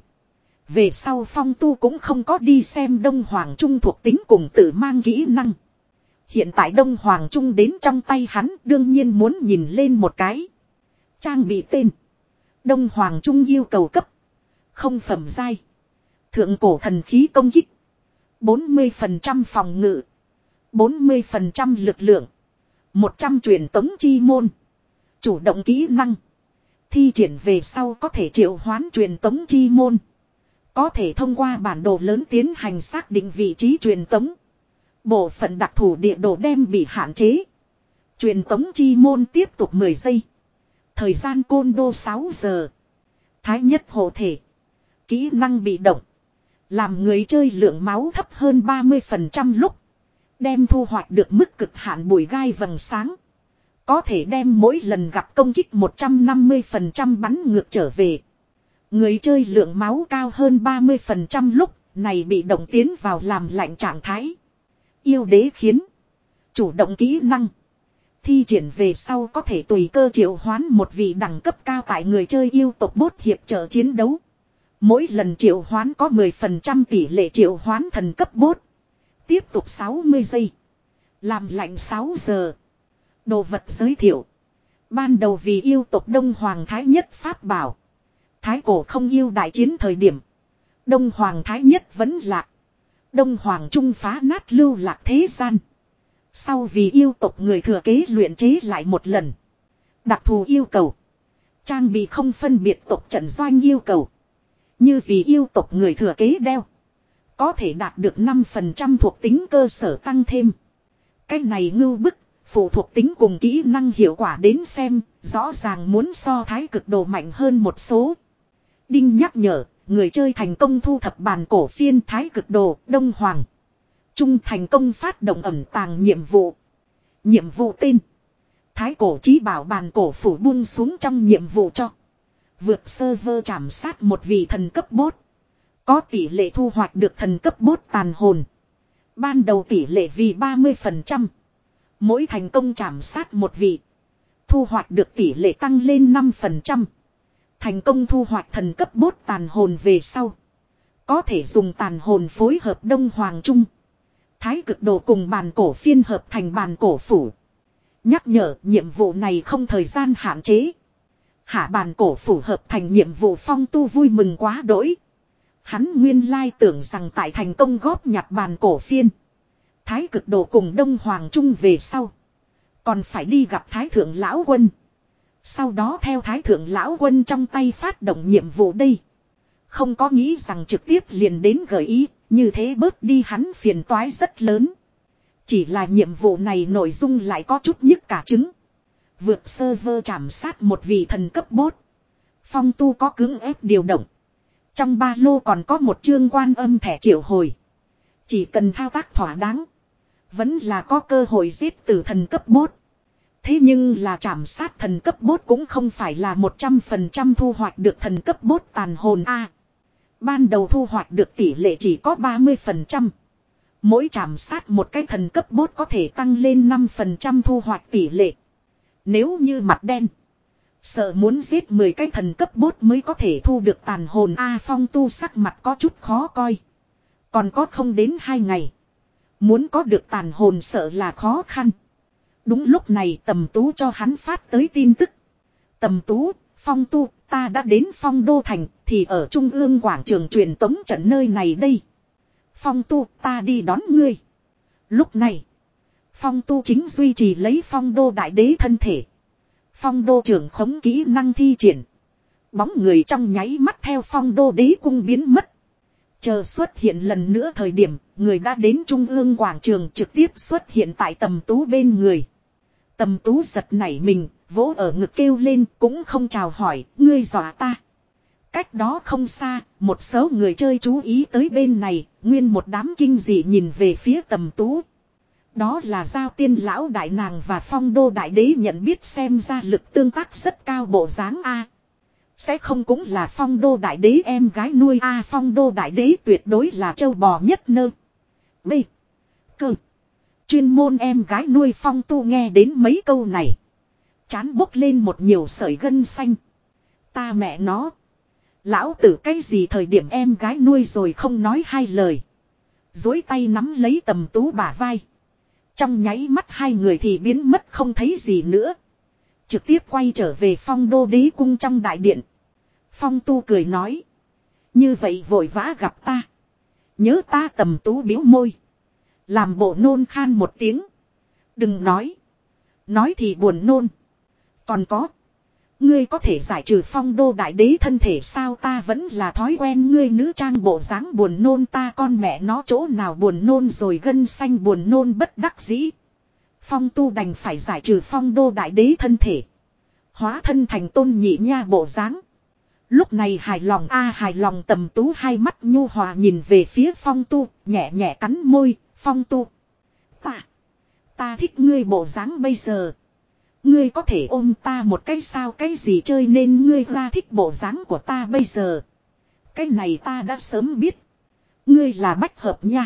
Về sau Phong Tu cũng không có đi xem Đông Hoàng Trung thuộc tính cùng tự mang kỹ năng. Hiện tại Đông Hoàng Trung đến trong tay hắn đương nhiên muốn nhìn lên một cái. Trang bị tên. Đông Hoàng Trung yêu cầu cấp. Không phẩm giai. Thượng cổ thần khí công kích. bốn mươi phần trăm phòng ngự. bốn mươi phần trăm lực lượng. một trăm truyền tống chi môn. Chủ động kỹ năng. Thi triển về sau có thể triệu hoán truyền tống chi môn. Có thể thông qua bản đồ lớn tiến hành xác định vị trí truyền tống. Bộ phận đặc thù địa đồ đem bị hạn chế. Truyền tống chi môn tiếp tục mười giây. Thời gian côn đô sáu giờ. Thái nhất hộ thể. Kỹ năng bị động. Làm người chơi lượng máu thấp hơn ba mươi phần trăm lúc. Đem thu hoạch được mức cực hạn bụi gai vầng sáng. Có thể đem mỗi lần gặp công kích một trăm năm mươi phần trăm bắn ngược trở về. Người chơi lượng máu cao hơn ba mươi phần trăm lúc này bị động tiến vào làm lạnh trạng thái. Yêu đế khiến. Chủ động kỹ năng. Thi triển về sau có thể tùy cơ triệu hoán một vị đẳng cấp cao tại người chơi yêu tộc bốt hiệp trợ chiến đấu. Mỗi lần triệu hoán có mười phần trăm tỷ lệ triệu hoán thần cấp bốt. Tiếp tục sáu mươi giây. Làm lạnh sáu giờ. Đồ vật giới thiệu. Ban đầu vì yêu tộc Đông Hoàng Thái Nhất pháp bảo. Thái cổ không yêu đại chiến thời điểm. Đông Hoàng Thái Nhất vẫn lạc. Đông Hoàng Trung phá nát lưu lạc thế gian. Sau vì yêu tộc người thừa kế luyện chế lại một lần. Đặc thù yêu cầu. Trang bị không phân biệt tộc trận doanh yêu cầu. Như vì yêu tộc người thừa kế đeo. Có thể đạt được năm phần trăm thuộc tính cơ sở tăng thêm. Cái này ngưu bức. Phụ thuộc tính cùng kỹ năng hiệu quả đến xem. Rõ ràng muốn so thái cực đồ mạnh hơn một số. Đinh nhắc nhở. Người chơi thành công thu thập bàn cổ phiên thái cực đồ Đông Hoàng Trung thành công phát động ẩn tàng nhiệm vụ. Nhiệm vụ tên. Thái cổ chí bảo bàn cổ phủ buông xuống trong nhiệm vụ cho. Vượt server trảm sát một vị thần cấp bốt. Có tỷ lệ thu hoạch được thần cấp bốt tàn hồn. Ban đầu tỷ lệ vì ba mươi phần trăm. Mỗi thành công trảm sát một vị. Thu hoạch được tỷ lệ tăng lên năm phần trăm. Thành công thu hoạch thần cấp bốt tàn hồn về sau. Có thể dùng tàn hồn phối hợp Đông Hoàng Trung. Thái cực đồ cùng bàn cổ phiên hợp thành bàn cổ phủ. Nhắc nhở nhiệm vụ này không thời gian hạn chế. Hạ bàn cổ phủ hợp thành nhiệm vụ Phong Tu vui mừng quá đỗi. Hắn nguyên lai tưởng rằng tại thành công góp nhặt bàn cổ phiên. Thái cực đồ cùng Đông Hoàng Trung về sau. Còn phải đi gặp Thái Thượng Lão Quân. Sau đó theo Thái Thượng Lão Quân trong tay phát động nhiệm vụ đây. Không có nghĩ rằng trực tiếp liền đến gợi ý. Như thế bớt đi hắn phiền toái rất lớn. Chỉ là nhiệm vụ này nội dung lại có chút nhức cả trứng. Vượt server trảm sát một vị thần cấp bốt. Phong Tu có cưỡng ép điều động. Trong ba lô còn có một chương quan âm thẻ triệu hồi. Chỉ cần thao tác thỏa đáng. Vẫn là có cơ hội giết tử thần cấp boss. Thế nhưng là trảm sát thần cấp boss cũng không phải là một trăm phần trăm thu hoạch được thần cấp boss tàn hồn a. Ban đầu thu hoạch được tỷ lệ chỉ có ba mươi phần trăm. Mỗi trảm sát một cái thần cấp boss có thể tăng lên năm phần trăm thu hoạch tỷ lệ. Nếu như mặt đen, sợ muốn giết mười cái thần cấp boss mới có thể thu được tàn hồn A. Phong Tu sắc mặt có chút khó coi. Còn có không đến hai ngày. Muốn có được tàn hồn sợ là khó khăn. Đúng lúc này Tầm Tú cho hắn phát tới tin tức. Tầm Tú, Phong Tu, ta đã đến Phong Đô Thành, thì ở Trung ương quảng trường truyền tống trận nơi này đây. Phong Tu, ta đi đón ngươi. Lúc này, Phong Tu chính duy trì lấy Phong Đô Đại Đế thân thể. Phong Đô trưởng khống kỹ năng thi triển. Bóng người trong nháy mắt theo Phong Đô Đế cung biến mất. Chờ xuất hiện lần nữa thời điểm, người đã đến Trung ương quảng trường trực tiếp xuất hiện tại Tầm Tú bên người. Tầm Tú giật nảy mình, vỗ ở ngực kêu lên cũng không chào hỏi, ngươi dọa ta. Cách đó không xa, một số người chơi chú ý tới bên này, nguyên một đám kinh dị nhìn về phía Tầm Tú. Đó là Giao Tiên Lão Đại Nàng và Phong Đô Đại Đế nhận biết xem ra lực tương tác rất cao bộ dáng A. Sẽ không cũng là Phong Đô Đại Đế em gái nuôi A. Phong Đô Đại Đế tuyệt đối là trâu bò nhất nơ. B. Cơ. Chuyên môn em gái nuôi. Phong Tu nghe đến mấy câu này. Chán bốc lên một nhiều sợi gân xanh. Ta mẹ nó. Lão tử cái gì thời điểm em gái nuôi rồi không nói hai lời. Dối tay nắm lấy Tầm Tú bả vai. Trong nháy mắt hai người thì biến mất không thấy gì nữa. Trực tiếp quay trở về Phong Đô Đế cung trong đại điện. Phong Tu cười nói. Như vậy vội vã gặp ta. Nhớ ta. Tầm Tú biếu môi. Làm bộ nôn khan một tiếng. Đừng nói. Nói thì buồn nôn. Còn có. Ngươi có thể giải trừ Phong Đô Đại Đế thân thể sao? Ta vẫn là thói quen ngươi nữ trang bộ dáng buồn nôn. Ta con mẹ nó chỗ nào buồn nôn rồi, gân xanh buồn nôn bất đắc dĩ. Phong Tu đành phải giải trừ Phong Đô Đại Đế thân thể. Hóa thân thành Tôn Nhị Nha bộ dáng. Lúc này hài lòng a à, hài lòng. Tầm Tú hai mắt nhu hòa nhìn về phía Phong Tu, nhẹ nhẹ cắn môi. Phong Tu, ta, ta thích ngươi bộ dáng bây giờ. Ngươi có thể ôm ta một cái sao? Cái gì chơi nên ngươi ra thích bộ dáng của ta bây giờ? Cái này ta đã sớm biết. Ngươi là bách hợp nha.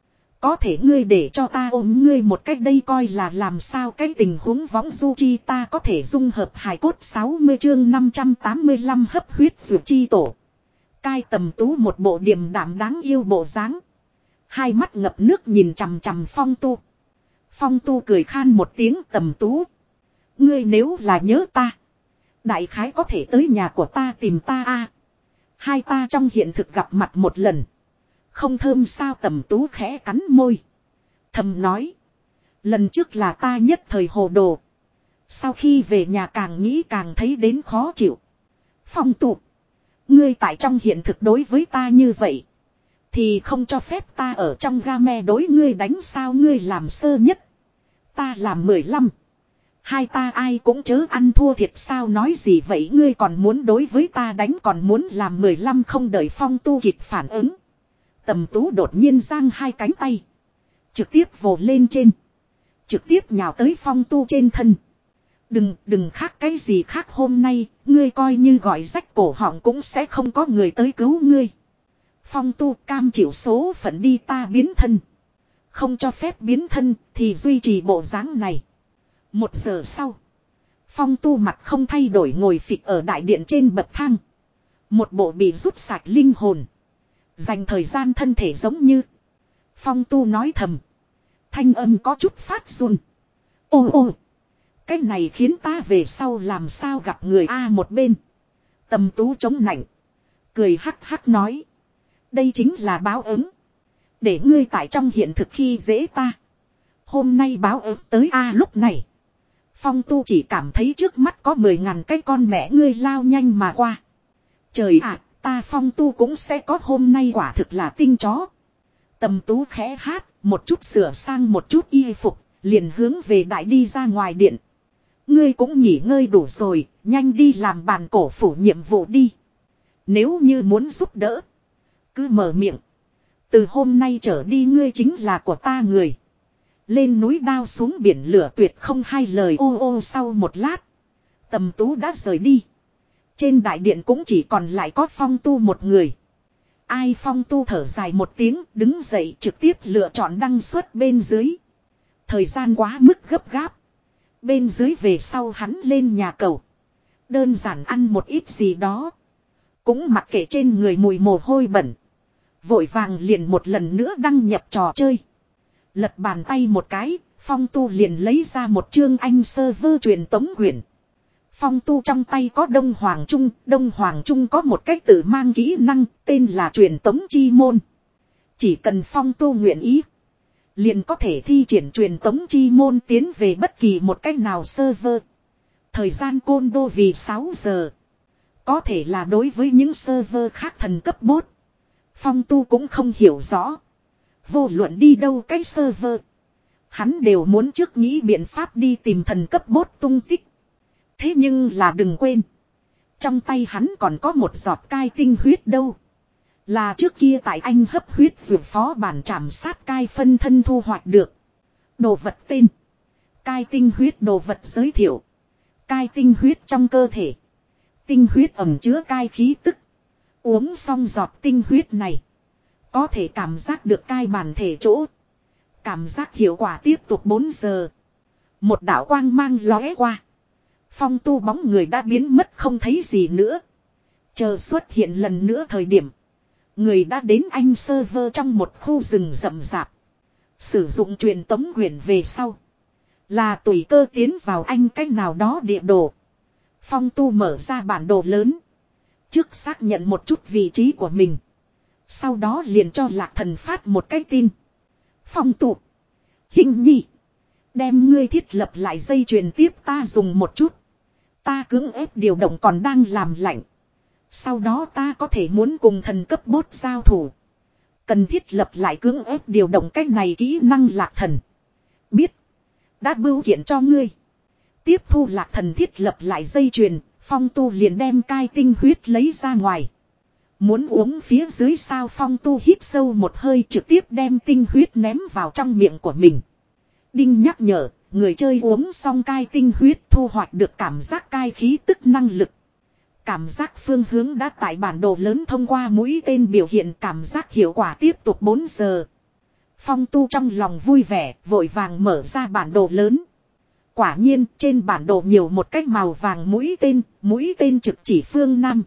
Có thể ngươi để cho ta ôm ngươi một cách đây coi là làm sao? Cái tình huống võng du chi ta có thể dung hợp hài cốt. Sáu mươi chương năm trăm tám mươi lăm hấp huyết dược chi tổ. Cai. Tầm Tú một bộ điềm đạm đáng yêu bộ dáng. Hai mắt ngập nước nhìn chằm chằm Phong Tu. Phong Tu cười khan một tiếng. Tầm Tú, ngươi nếu là nhớ ta, đại khái có thể tới nhà của ta tìm ta a. À, hai ta trong hiện thực gặp mặt một lần. Không thơm sao? Tầm Tú khẽ cắn môi. Thầm nói. Lần trước là ta nhất thời hồ đồ. Sau khi về nhà càng nghĩ càng thấy đến khó chịu. Phong Tu, ngươi tại trong hiện thực đối với ta như vậy, thì không cho phép ta ở trong game đối ngươi đánh sao? Ngươi làm sơ nhất, ta làm mười lăm. Hai ta ai cũng chớ ăn thua thiệt sao? Nói gì vậy? Ngươi còn muốn đối với ta đánh, còn muốn làm mười lăm. Không đợi Phong Tu kịp phản ứng, Tầm Tú đột nhiên giang hai cánh tay, trực tiếp vồ lên trên, trực tiếp nhào tới Phong Tu trên thân. Đừng, đừng khác cái gì khác, hôm nay, ngươi coi như gọi rách cổ họng cũng sẽ không có người tới cứu ngươi. Phong Tu cam chịu số phận đi, ta biến thân. Không cho phép biến thân, thì duy trì bộ dáng này. Một giờ sau, Phong Tu mặt không thay đổi ngồi phịch ở đại điện trên bậc thang. Một bộ bị rút sạch linh hồn. Dành thời gian thân thể giống như. Phong Tu nói thầm. Thanh âm có chút phát run. Ô ô. Cái này khiến ta về sau làm sao gặp người a. Một bên Tầm Tú chống nạnh, cười hắc hắc nói. Đây chính là báo ứng. Để ngươi tại trong hiện thực khi dễ ta, hôm nay báo ứng tới a. Lúc này Phong Tu chỉ cảm thấy trước mắt có mười ngàn cái con mẹ ngươi lao nhanh mà qua. Trời ạ, à, ta Phong Tu cũng sẽ có hôm nay, quả thực là tinh chó. Tầm Tú khẽ hát, một chút sửa sang một chút y phục, liền hướng về đại đi ra ngoài điện. Ngươi cũng nghỉ ngơi đủ rồi, nhanh đi làm bàn cổ phủ nhiệm vụ đi. Nếu như muốn giúp đỡ, cứ mở miệng. Từ hôm nay trở đi ngươi chính là của ta người. Lên núi đao xuống biển lửa tuyệt không hai lời ô ô sau một lát. Tầm Tú đã rời đi. Trên đại điện cũng chỉ còn lại có Phong Tu một người. Ai Phong Tu thở dài một tiếng đứng dậy trực tiếp lựa chọn đăng xuất bên dưới. Thời gian quá mức gấp gáp. Bên dưới về sau hắn lên nhà cầu. Đơn giản ăn một ít gì đó. Cũng mặc kệ trên người mùi mồ hôi bẩn. Vội vàng liền một lần nữa đăng nhập trò chơi. Lật bàn tay một cái, Phong Tu liền lấy ra một chương anh server truyền tống quyển. Phong Tu trong tay có Đông Hoàng Trung, Đông Hoàng Trung có một cách tự mang kỹ năng, tên là truyền tống chi môn. Chỉ cần Phong Tu nguyện ý, liền có thể thi triển truyền tống chi môn tiến về bất kỳ một cách nào server. Thời gian côn đô vì sáu giờ. Có thể là đối với những server khác thần cấp bốt. Phong Tu cũng không hiểu rõ. Vô luận đi đâu cái server. Hắn đều muốn trước nghĩ biện pháp đi tìm thần cấp bốt tung tích. Thế nhưng là đừng quên. Trong tay hắn còn có một giọt cai tinh huyết đâu. Là trước kia tại anh hấp huyết dược phó bản trảm sát cai phân thân thu hoạch được. Đồ vật tên. Cai tinh huyết đồ vật giới thiệu. Cai tinh huyết trong cơ thể. Tinh huyết ẩm chứa cai khí tức. Uống xong giọt tinh huyết này. Có thể cảm giác được cai bản thể chỗ. Cảm giác hiệu quả tiếp tục bốn giờ. Một đạo quang mang lóe qua. Phong Tu bóng người đã biến mất không thấy gì nữa. Chờ xuất hiện lần nữa thời điểm. Người đã đến anh server trong một khu rừng rậm rạp. Sử dụng truyền tống quyển về sau. Là tùy cơ tiến vào anh cách nào đó địa đồ. Phong Tu mở ra bản đồ lớn. Trước xác nhận một chút vị trí của mình. Sau đó liền cho Lạc Thần phát một cái tin. Phong Tu. Hình nhi. Đem ngươi thiết lập lại dây chuyền tiếp ta dùng một chút. Ta cưỡng ép điều động còn đang làm lạnh. Sau đó ta có thể muốn cùng thần cấp bốt giao thủ. Cần thiết lập lại cưỡng ép điều động cách này kỹ năng Lạc Thần. Biết. Đã bưu kiện cho ngươi. Tiếp thu Lạc Thần thiết lập lại dây chuyền. Phong Tu liền đem cai tinh huyết lấy ra ngoài. Muốn uống phía dưới sao Phong Tu hít sâu một hơi trực tiếp đem tinh huyết ném vào trong miệng của mình. Đinh nhắc nhở, người chơi uống xong cai tinh huyết thu hoạch được cảm giác cai khí tức năng lực. Cảm giác phương hướng đã tại bản đồ lớn thông qua mũi tên biểu hiện cảm giác hiệu quả tiếp tục bốn giờ. Phong Tu trong lòng vui vẻ, vội vàng mở ra bản đồ lớn. Quả nhiên trên bản đồ nhiều một cái màu vàng mũi tên, mũi tên trực chỉ phương Nam.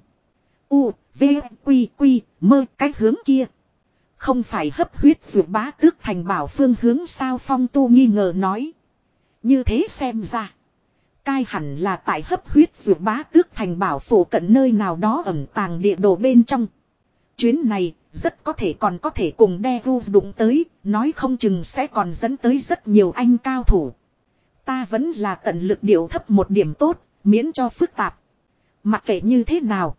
U, V, Quy, Quy, mơ cái hướng kia. Không phải hấp huyết dược bá tước thành bảo phương hướng sao Phong Tu nghi ngờ nói. Như thế xem ra. Cai hẳn là tại hấp huyết dược bá tước thành bảo phủ cận nơi nào đó ẩn tàng địa đồ bên trong. Chuyến này rất có thể còn có thể cùng Devu đụng tới, nói không chừng sẽ còn dẫn tới rất nhiều anh cao thủ. Ta vẫn là tận lực điều thấp một điểm tốt, miễn cho phức tạp. Mặc kệ như thế nào.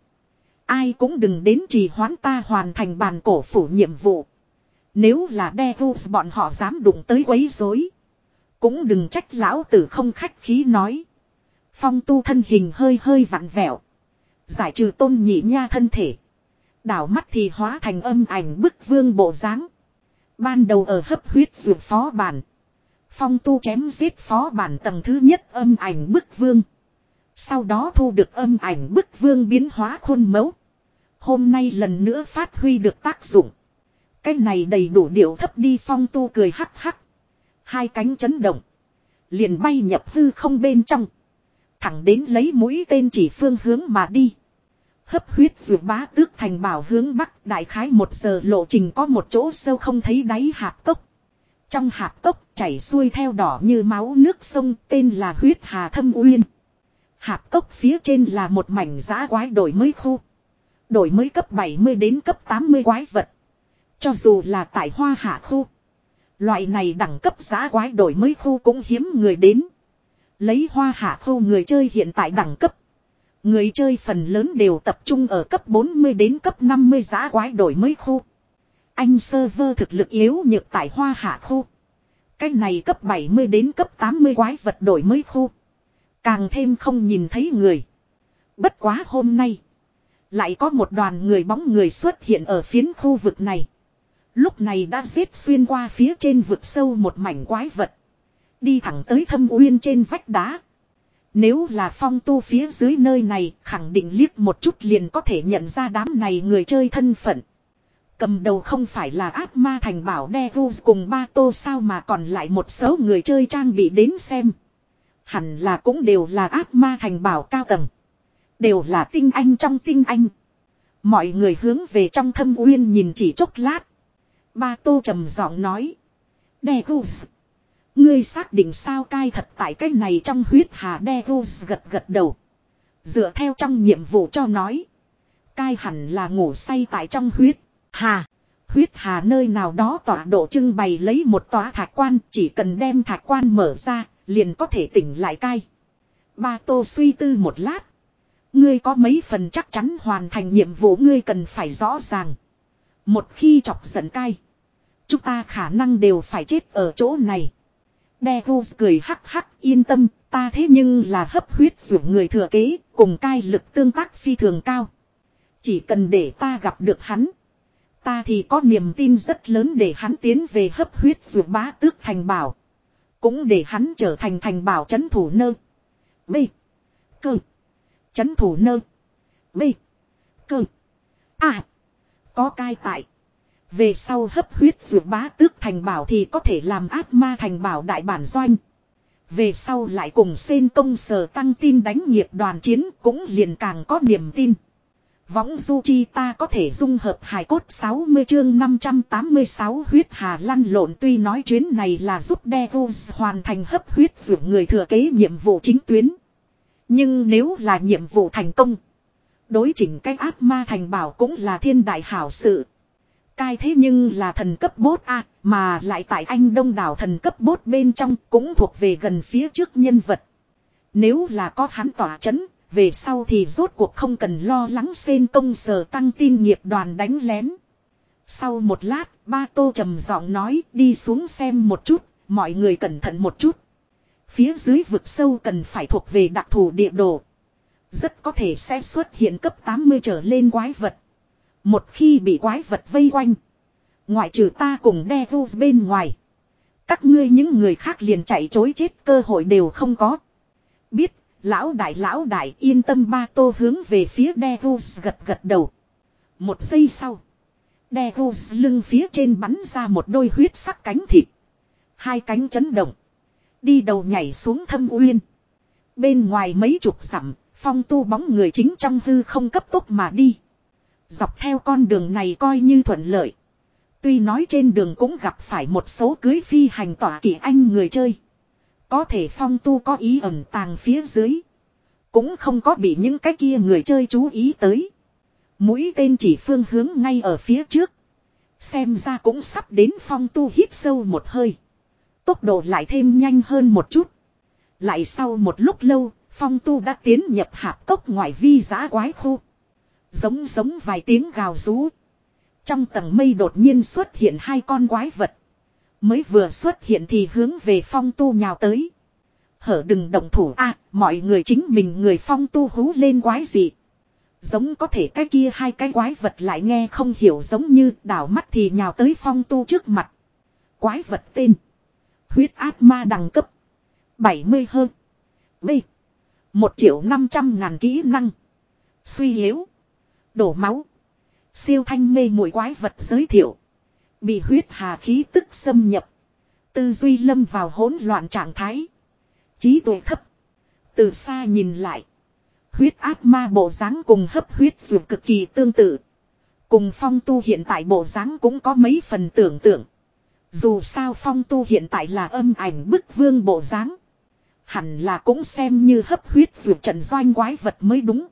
Ai cũng đừng đến trì hoãn ta hoàn thành bàn cổ phủ nhiệm vụ. Nếu là Devu bọn họ dám đụng tới quấy rối, cũng đừng trách lão tử không khách khí nói. Phong Tu thân hình hơi hơi vặn vẹo. Giải trừ Tôn Nhị Nha thân thể. Đảo mắt thì hóa thành âm ảnh bức vương bộ dáng. Ban đầu ở hấp huyết dược phó bản. Phong Tu chém giết phó bản tầng thứ nhất âm ảnh bức vương. Sau đó thu được âm ảnh bức vương biến hóa khuôn mẫu. Hôm nay lần nữa phát huy được tác dụng. Cái này đầy đủ điệu thấp đi Phong Tu cười hắc hắc. Hai cánh chấn động. Liền bay nhập hư không bên trong. Thẳng đến lấy mũi tên chỉ phương hướng mà đi. Hấp huyết dược bá tước thành bảo hướng bắc đại khái một giờ lộ trình có một chỗ sâu không thấy đáy hạp cốc. Trong hạp cốc chảy xuôi theo đỏ như máu nước sông tên là huyết hà thâm uyên. Hạp cốc phía trên là một mảnh giã quái đổi mới khu. Đổi mới cấp bảy mươi đến cấp tám mươi quái vật. Cho dù là tại hoa hạ khu. Loại này đẳng cấp giã quái đổi mới khu cũng hiếm người đến. Lấy hoa hạ khu người chơi hiện tại đẳng cấp. Người chơi phần lớn đều tập trung ở cấp bốn mươi đến cấp năm mươi giã quái đổi mới khu. Anh server thực lực yếu nhược tại hoa hạ khu. Cái này cấp bảy mươi đến cấp tám mươi quái vật đổi mới khu. Càng thêm không nhìn thấy người. Bất quá hôm nay. Lại có một đoàn người bóng người xuất hiện ở phiến khu vực này. Lúc này đã giết xuyên qua phía trên vực sâu một mảnh quái vật. Đi thẳng tới thâm uyên trên vách đá. Nếu là phong tu phía dưới nơi này, khẳng định liếc một chút liền có thể nhận ra đám này người chơi thân phận. Cầm đầu không phải là ác ma thành bảo Devus cùng ba tô sao mà còn lại một số người chơi trang bị đến xem. Hẳn là cũng đều là ác ma thành bảo cao tầng. Đều là tinh anh trong tinh anh. Mọi người hướng về trong thâm uyên nhìn chỉ chốc lát. Ba tô trầm giọng nói. Devus. Ngươi xác định sao cai thật tại cái này trong huyết hà Devus gật gật đầu. Dựa theo trong nhiệm vụ cho nói. Cai hẳn là ngủ say tại trong huyết hà. Huyết hà nơi nào đó tọa độ trưng bày lấy một tòa thạch quan. Chỉ cần đem thạch quan mở ra liền có thể tỉnh lại cai. Ba tô suy tư một lát. Ngươi có mấy phần chắc chắn hoàn thành nhiệm vụ ngươi cần phải rõ ràng. Một khi chọc giận cai. Chúng ta khả năng đều phải chết ở chỗ này. Devus cười hắc hắc yên tâm, ta thế nhưng là hấp huyết dưỡng người thừa kế, cùng cai lực tương tác phi thường cao. Chỉ cần để ta gặp được hắn. Ta thì có niềm tin rất lớn để hắn tiến về hấp huyết dưỡng bá tước thành bảo. Cũng để hắn trở thành thành bảo trấn thủ nơ. B. Cơ. Trấn thủ nơ. B. Cơ. À. Có cai tại. Về sau hấp huyết dưỡng bá tước thành bảo thì có thể làm ác ma thành bảo đại bản doanh. Về sau lại cùng sen công sở tăng tin đánh nghiệp đoàn chiến cũng liền càng có niềm tin. Võng du chi ta có thể dung hợp hài cốt sáu mươi chương năm trăm tám mươi sáu huyết hà lăn lộn tuy nói chuyến này là giúp Devus hoàn thành hấp huyết dưỡng người thừa kế nhiệm vụ chính tuyến. Nhưng nếu là nhiệm vụ thành công, đối chỉnh cách ác ma thành bảo cũng là thiên đại hảo sự. Cai thế nhưng là thần cấp bốt a, mà lại tại anh đông đảo thần cấp bốt bên trong cũng thuộc về gần phía trước nhân vật. Nếu là có hắn tỏa chấn, về sau thì rốt cuộc không cần lo lắng sen công sở tăng tin nghiệp đoàn đánh lén. Sau một lát, ba tô trầm giọng nói đi xuống xem một chút, mọi người cẩn thận một chút. Phía dưới vực sâu cần phải thuộc về đặc thù địa đồ. Rất có thể sẽ xuất hiện cấp tám mươi trở lên quái vật. Một khi bị quái vật vây quanh. Ngoại trừ ta cùng Devus bên ngoài. Các ngươi những người khác liền chạy chối chết cơ hội đều không có. Biết, lão đại lão đại yên tâm ba tô hướng về phía Devus gật gật đầu. Một giây sau. Devus lưng phía trên bắn ra một đôi huyết sắc cánh thịt. Hai cánh chấn động. Đi đầu nhảy xuống thâm uyên. Bên ngoài mấy chục dặm, phong tu bóng người chính trong hư không cấp tốc mà đi. Dọc theo con đường này coi như thuận lợi. Tuy nói trên đường cũng gặp phải một số cưới phi hành tỏa kỵ anh người chơi. Có thể phong tu có ý ẩn tàng phía dưới. Cũng không có bị những cái kia người chơi chú ý tới. Mũi tên chỉ phương hướng ngay ở phía trước. Xem ra cũng sắp đến phong tu hít sâu một hơi. Tốc độ lại thêm nhanh hơn một chút. Lại sau một lúc lâu, phong tu đã tiến nhập hạp cốc ngoại vi giã quái khu. Giống giống vài tiếng gào rú. Trong tầng mây đột nhiên xuất hiện hai con quái vật. Mới vừa xuất hiện thì hướng về phong tu nhào tới. Hở đừng động thủ a, mọi người chính mình người phong tu hú lên quái gì. Giống có thể cái kia hai cái quái vật lại nghe không hiểu giống như đảo mắt thì nhào tới phong tu trước mặt. Quái vật tên. Huyết ác ma đẳng cấp. bảy mươi hơn. B. Một triệu năm trăm ngàn kỹ năng. Suy yếu. Đổ máu. Siêu thanh mê mùi quái vật giới thiệu. Bị huyết hà khí tức xâm nhập. Tư duy lâm vào hỗn loạn trạng thái. Trí tuệ thấp. Từ xa nhìn lại. Huyết ác ma bộ dáng cùng hấp huyết dược cực kỳ tương tự. Cùng phong tu hiện tại bộ dáng cũng có mấy phần tưởng tượng. Dù sao phong tu hiện tại là âm ảnh bức vương bộ dáng. Hẳn là cũng xem như hấp huyết dược trận doanh quái vật mới đúng.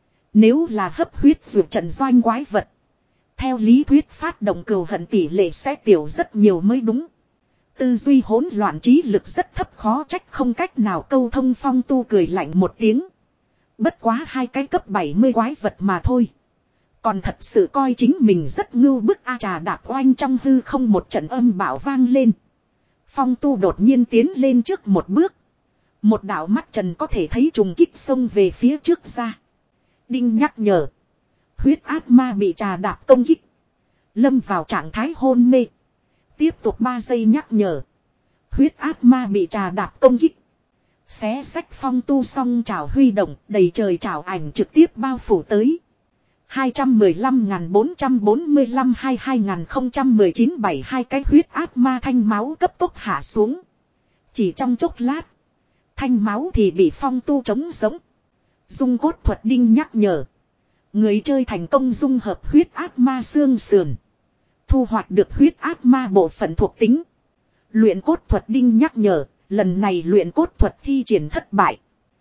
Nếu là hấp huyết dược trận doanh quái vật. Theo lý thuyết phát động cừu hận tỷ lệ sẽ tiểu rất nhiều mới đúng. Tư duy hỗn loạn trí lực rất thấp khó trách không cách nào câu thông phong tu cười lạnh một tiếng. Bất quá hai cái cấp bảy mươi quái vật mà thôi. Còn thật sự coi chính mình rất ngưu bức a trà đạp oanh trong hư không một trận âm bảo vang lên. Phong tu đột nhiên tiến lên trước một bước. Một đạo mắt trần có thể thấy trùng kích xông về phía trước ra. Đinh nhắc nhở. Huyết ác ma bị trà đạp công kích. Lâm vào trạng thái hôn mê. Tiếp tục ba giây nhắc nhở. Huyết ác ma bị trà đạp công kích. Xé sách phong tu song trào huy động, đầy trời trào ảnh trực tiếp bao phủ tới. hai trăm mười lăm nghìn bốn trăm bốn mươi lăm hai hai nghìn không trăm mười chín bảy hai cái huyết ác ma thanh máu cấp tốc hạ xuống. Chỉ trong chốc lát, thanh máu thì bị phong tu trống giống. Dung cốt thuật đinh nhắc nhở. Người chơi thành công dung hợp huyết ác ma xương sườn. Thu hoạch được huyết ác ma bộ phận thuộc tính. Luyện cốt thuật đinh nhắc nhở. Lần này luyện cốt thuật thi triển thất bại.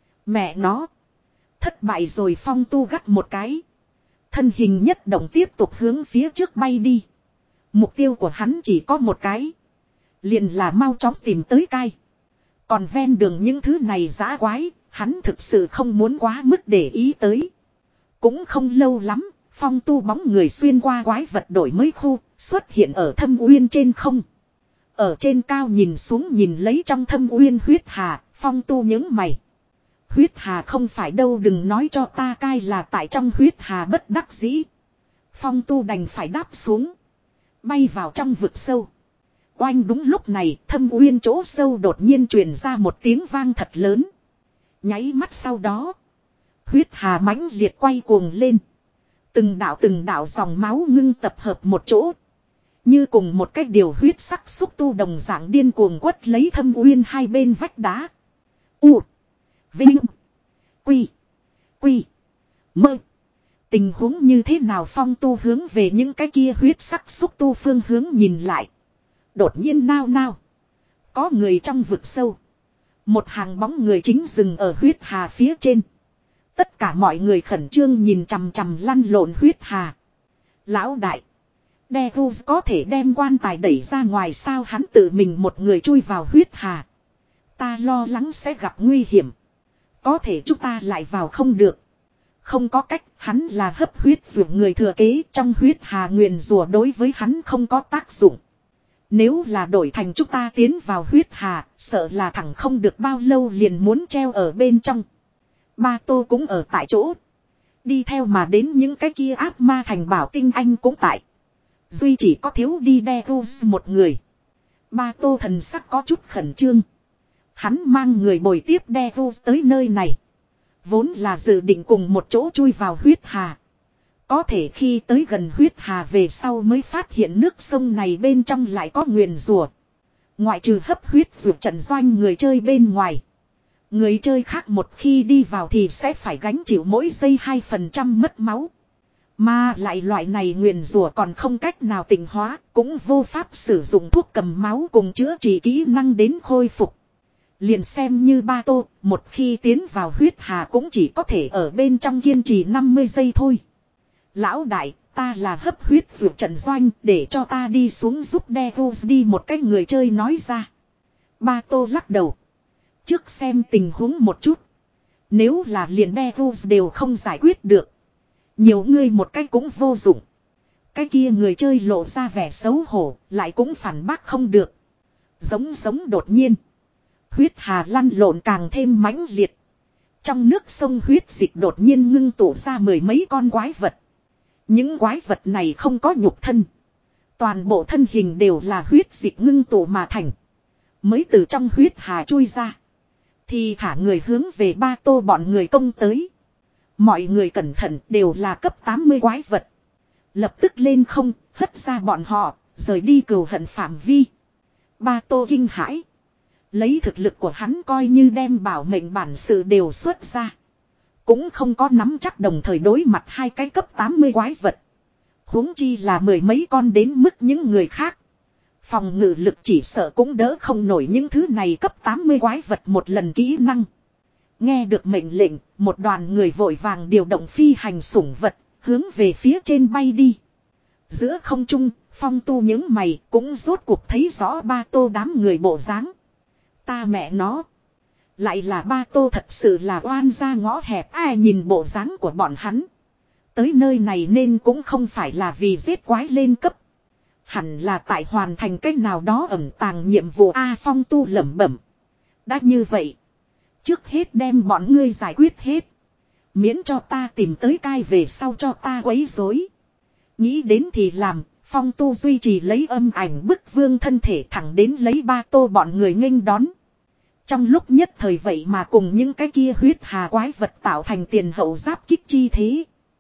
Mẹ nó. Thất bại rồi phong tu gắt một cái. Thân hình nhất động tiếp tục hướng phía trước bay đi. Mục tiêu của hắn chỉ có một cái. Liền là mau chóng tìm tới cai. Còn ven đường những thứ này dã quái. Hắn thực sự không muốn quá mức để ý tới. Cũng không lâu lắm. Phong tu bóng người xuyên qua quái vật đổi mới khu. Xuất hiện ở thâm uyên trên không. Ở trên cao nhìn xuống nhìn lấy trong thâm uyên huyết hà. Phong tu những mày. Huyết hà không phải đâu, đừng nói cho ta cai là tại trong huyết hà bất đắc dĩ. Phong tu đành phải đáp xuống. Bay vào trong vực sâu. Oanh, đúng lúc này thâm uyên chỗ sâu đột nhiên truyền ra một tiếng vang thật lớn. Nháy mắt sau đó. Huyết hà mãnh liệt quay cuồng lên. Từng đạo từng đạo dòng máu ngưng tập hợp một chỗ. Như cùng một cái điều huyết sắc xúc tu đồng dạng điên cuồng quất lấy thâm uyên hai bên vách đá. U. Vinh. Quy. Quy. Mơ. Tình huống như thế nào? Phong tu hướng về những cái kia huyết sắc xúc tu phương hướng nhìn lại. Đột nhiên nao nao. Có người trong vực sâu. Một hàng bóng người chính dừng ở huyết hà phía trên. Tất cả mọi người khẩn trương nhìn chằm chằm lăn lộn huyết hà. Lão đại. Devus có thể đem quan tài đẩy ra ngoài sao? Hắn tự mình một người chui vào huyết hà. Ta lo lắng sẽ gặp nguy hiểm. Có thể chúng ta lại vào không được. Không có cách, hắn là hấp huyết dưỡng người thừa kế, trong huyết hà nguyền rủa đối với hắn không có tác dụng. Nếu là đổi thành chúng ta tiến vào huyết hà, sợ là thẳng không được bao lâu liền muốn treo ở bên trong. Ba Tô cũng ở tại chỗ. Đi theo mà đến những cái kia ác ma thành bảo tinh anh cũng tại. Duy chỉ có thiếu đi Devus một người. Ba Tô thần sắc có chút khẩn trương. Hắn mang người bồi tiếp Devus tới nơi này. Vốn là dự định cùng một chỗ chui vào huyết hà. Có thể khi tới gần huyết hà về sau mới phát hiện nước sông này bên trong lại có nguyền rủa. Ngoại trừ hấp huyết ruột trận doanh người chơi bên ngoài. Người chơi khác một khi đi vào thì sẽ phải gánh chịu mỗi giây hai phần trăm mất máu. Mà lại loại này nguyền rủa còn không cách nào tịnh hóa, cũng vô pháp sử dụng thuốc cầm máu cùng chữa trị kỹ năng đến khôi phục. Liền xem như Ba Tô, một khi tiến vào huyết hà cũng chỉ có thể ở bên trong kiên trì năm mươi giây thôi. Lão đại, ta là hấp huyết vượt trận doanh, để cho ta đi xuống giúp Devus đi, một cái người chơi nói ra. Ba Tô lắc đầu. Trước xem tình huống một chút. Nếu là liền Devus đều không giải quyết được. Nhiều người một cái cũng vô dụng. Cái kia người chơi lộ ra vẻ xấu hổ, lại cũng phản bác không được. Giống giống đột nhiên. Huyết hà lăn lộn càng thêm mãnh liệt. Trong nước sông huyết dịch đột nhiên ngưng tụ ra mười mấy con quái vật. Những quái vật này không có nhục thân. Toàn bộ thân hình đều là huyết dịch ngưng tụ mà thành. Mới từ trong huyết hà chui ra. Thì thả người hướng về Ba Tô bọn người công tới. Mọi người cẩn thận, đều là cấp tám mươi quái vật. Lập tức lên không, hất ra bọn họ, rời đi cừu hận phạm vi. Ba Tô kinh hãi. Lấy thực lực của hắn coi như đem bảo mệnh bản sự đều xuất ra. Cũng không có nắm chắc đồng thời đối mặt hai cái cấp tám mươi quái vật. Huống chi là mười mấy con đến mức những người khác. Phòng ngự lực chỉ sợ cũng đỡ không nổi những thứ này cấp tám mươi quái vật một lần kỹ năng. Nghe được mệnh lệnh, một đoàn người vội vàng điều động phi hành sủng vật, hướng về phía trên bay đi. Giữa không trung, Phong tu những mày cũng rốt cuộc thấy rõ Ba Tô đám người bộ dáng. Ta mẹ nó. Lại là Ba Tô, thật sự là oan ra ngõ hẹp. Ai nhìn bộ dáng của bọn hắn. Tới nơi này nên cũng không phải là vì giết quái lên cấp. Hẳn là tại hoàn thành cách nào đó ẩn tàng nhiệm vụ. A Phong tu lẩm bẩm. Đã như vậy. Trước hết đem bọn ngươi giải quyết hết. Miễn cho ta tìm tới cai về sau cho ta quấy rối. Nghĩ đến thì làm. Phong tu duy trì lấy âm ảnh bức vương thân thể thẳng đến lấy ba tô bọn người nghênh đón. Trong lúc nhất thời vậy mà cùng những cái kia huyết hà quái vật tạo thành tiền hậu giáp kích chi thế.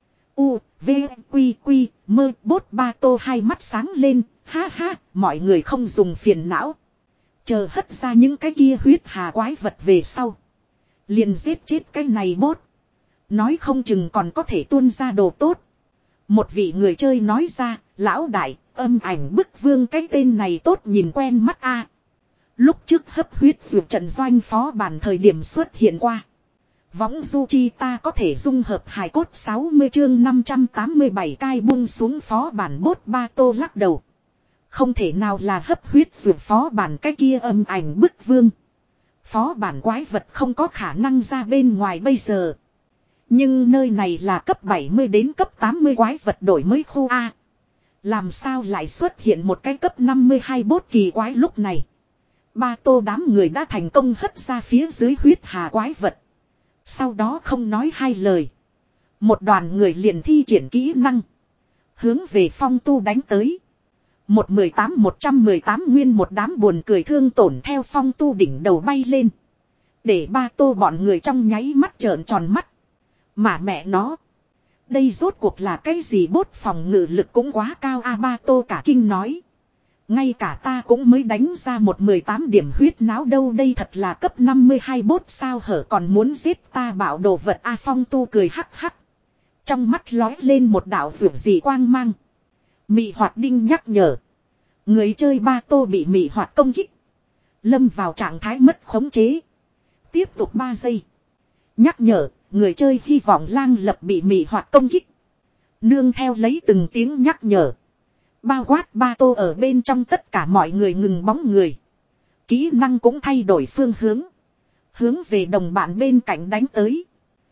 U, V, Quy, Quy, mơ, bốt ba tô hai mắt sáng lên, ha ha, mọi người không dùng phiền não. Chờ hất ra những cái kia huyết hà quái vật về sau. Liền giết chết cái này bốt. Nói không chừng còn có thể tuôn ra đồ tốt. Một vị người chơi nói ra, lão đại, âm ảnh bức vương cái tên này tốt nhìn quen mắt a. Lúc trước hấp huyết dược trận doanh phó bản thời điểm xuất hiện qua. Võng du chi ta có thể dung hợp hài cốt sáu mươi chương năm trăm tám mươi bảy cai buông xuống phó bản bốt ba tô lắc đầu. Không thể nào là hấp huyết dược phó bản cái kia âm ảnh bức vương. Phó bản quái vật không có khả năng ra bên ngoài bây giờ. Nhưng nơi này là cấp bảy mươi đến cấp tám mươi quái vật đổi mới khu A. Làm sao lại xuất hiện một cái cấp năm mươi hai bốt kỳ quái lúc này. Ba tô đám người đã thành công hất ra phía dưới huyết hà quái vật. Sau đó không nói hai lời. Một đoàn người liền thi triển kỹ năng. Hướng về phong tu đánh tới. Một mười tám một trăm mười tám nguyên một đám buồn cười thương tổn theo phong tu đỉnh đầu bay lên. Để ba tô bọn người trong nháy mắt trợn tròn mắt. Mà mẹ nó. Đây rốt cuộc là cái gì bốt phòng ngự lực cũng quá cao a ba tô cả kinh nói. Ngay cả ta cũng mới đánh ra một mười tám điểm huyết náo đâu đây thật là cấp năm mươi hai bốt sao hở còn muốn giết ta bảo đồ vật a phong tu cười hắc hắc. Trong mắt lói lên một đạo vượt gì quang mang. Mị hoạt đinh nhắc nhở. Người chơi ba tô bị mị hoạt công kích. Lâm vào trạng thái mất khống chế. Tiếp tục ba giây. Nhắc nhở, người chơi hy vọng lang lập bị mị hoạt công kích. Nương theo lấy từng tiếng nhắc nhở. Bao quát ba tô ở bên trong tất cả mọi người ngừng bóng người. Kỹ năng cũng thay đổi phương hướng. Hướng về đồng bạn bên cạnh đánh tới.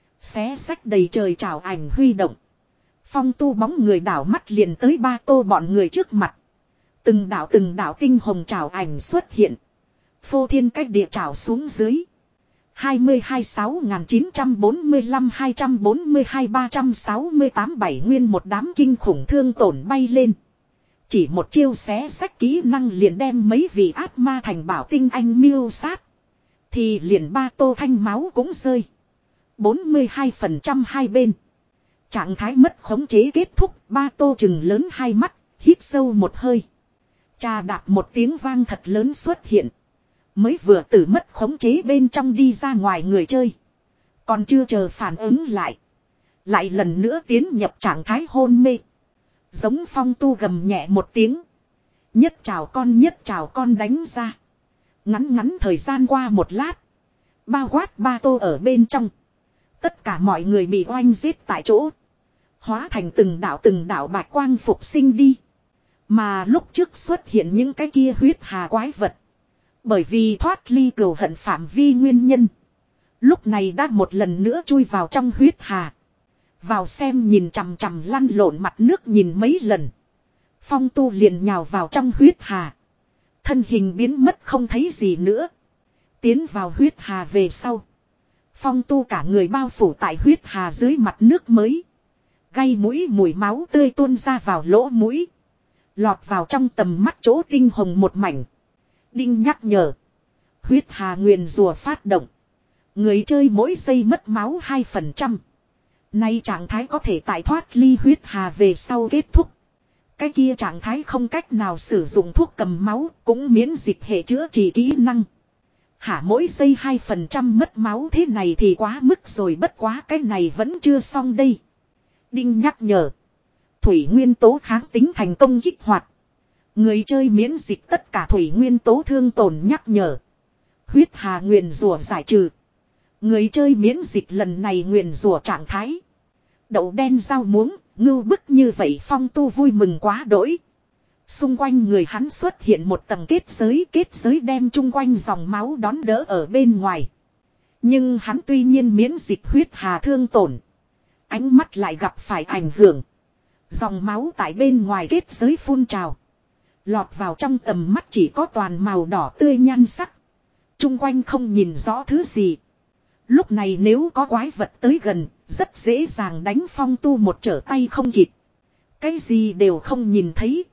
Xé sách đầy trời trào ảnh huy động. Phong tu bóng người đảo mắt liền tới ba tô bọn người trước mặt. Từng đảo từng đảo tinh hồng trào ảnh xuất hiện. Phô thiên cách địa trào xuống dưới. hai mươi hai sáu chín bốn lăm hai bốn hai ba sáu tám bảy nguyên một đám kinh khủng thương tổn bay lên. Chỉ một chiêu xé sách kỹ năng liền đem mấy vị ác ma thành bảo tinh anh miêu sát. Thì liền ba tô thanh máu cũng rơi. bốn mươi hai phần trăm hai bên. Trạng thái mất khống chế kết thúc. Ba tô chừng lớn hai mắt. Hít sâu một hơi. Trà đạp một tiếng vang thật lớn xuất hiện. Mới vừa từ mất khống chế bên trong đi ra ngoài người chơi. Còn chưa chờ phản ứng lại. Lại lần nữa tiến nhập trạng thái hôn mê. Giống phong tu gầm nhẹ một tiếng. Nhất chào con nhất chào con đánh ra. Ngắn ngắn thời gian qua một lát. Bao quát ba tô ở bên trong. Tất cả mọi người bị oanh giết tại chỗ. Hóa thành từng đảo từng đảo bạch quang phục sinh đi. Mà lúc trước xuất hiện những cái kia huyết hà quái vật. Bởi vì thoát ly cừu hận phạm vi nguyên nhân. Lúc này đã một lần nữa chui vào trong huyết hà. Vào xem nhìn chằm chằm lăn lộn mặt nước nhìn mấy lần. Phong tu liền nhào vào trong huyết hà. Thân hình biến mất không thấy gì nữa. Tiến vào huyết hà về sau. Phong tu cả người bao phủ tại huyết hà dưới mặt nước mới. Gây mũi mùi máu tươi tuôn ra vào lỗ mũi. Lọt vào trong tầm mắt chỗ tinh hồng một mảnh. Đinh nhắc nhở. Huyết hà nguyền rùa phát động. Người chơi mỗi giây mất máu hai phần trăm. Nay trạng thái có thể tại thoát ly huyết hà về sau kết thúc. Cái kia trạng thái không cách nào sử dụng thuốc cầm máu, cũng miễn dịch hệ chữa trị kỹ năng. Hả mỗi giây hai phần trăm mất máu thế này thì quá mức rồi bất quá cái này vẫn chưa xong đây. Đinh nhắc nhở. Thủy nguyên tố kháng tính thành công kích hoạt. Người chơi miễn dịch tất cả thủy nguyên tố thương tổn nhắc nhở. Huyết hà nguyền rủa giải trừ. Người chơi miễn dịch lần này nguyền rủa trạng thái. Đậu đen rau muống, ngưu bức như vậy phong tu vui mừng quá đỗi. Xung quanh người hắn xuất hiện một tầng kết giới, kết giới đem chung quanh dòng máu đón đỡ ở bên ngoài. Nhưng hắn tuy nhiên miễn dịch huyết hà thương tổn. Ánh mắt lại gặp phải ảnh hưởng. Dòng máu tại bên ngoài kết giới phun trào. Lọt vào trong tầm mắt chỉ có toàn màu đỏ tươi nhan sắc. Chung quanh không nhìn rõ thứ gì. Lúc này nếu có quái vật tới gần, rất dễ dàng đánh phong tu một trở tay không kịp. Cái gì đều không nhìn thấy,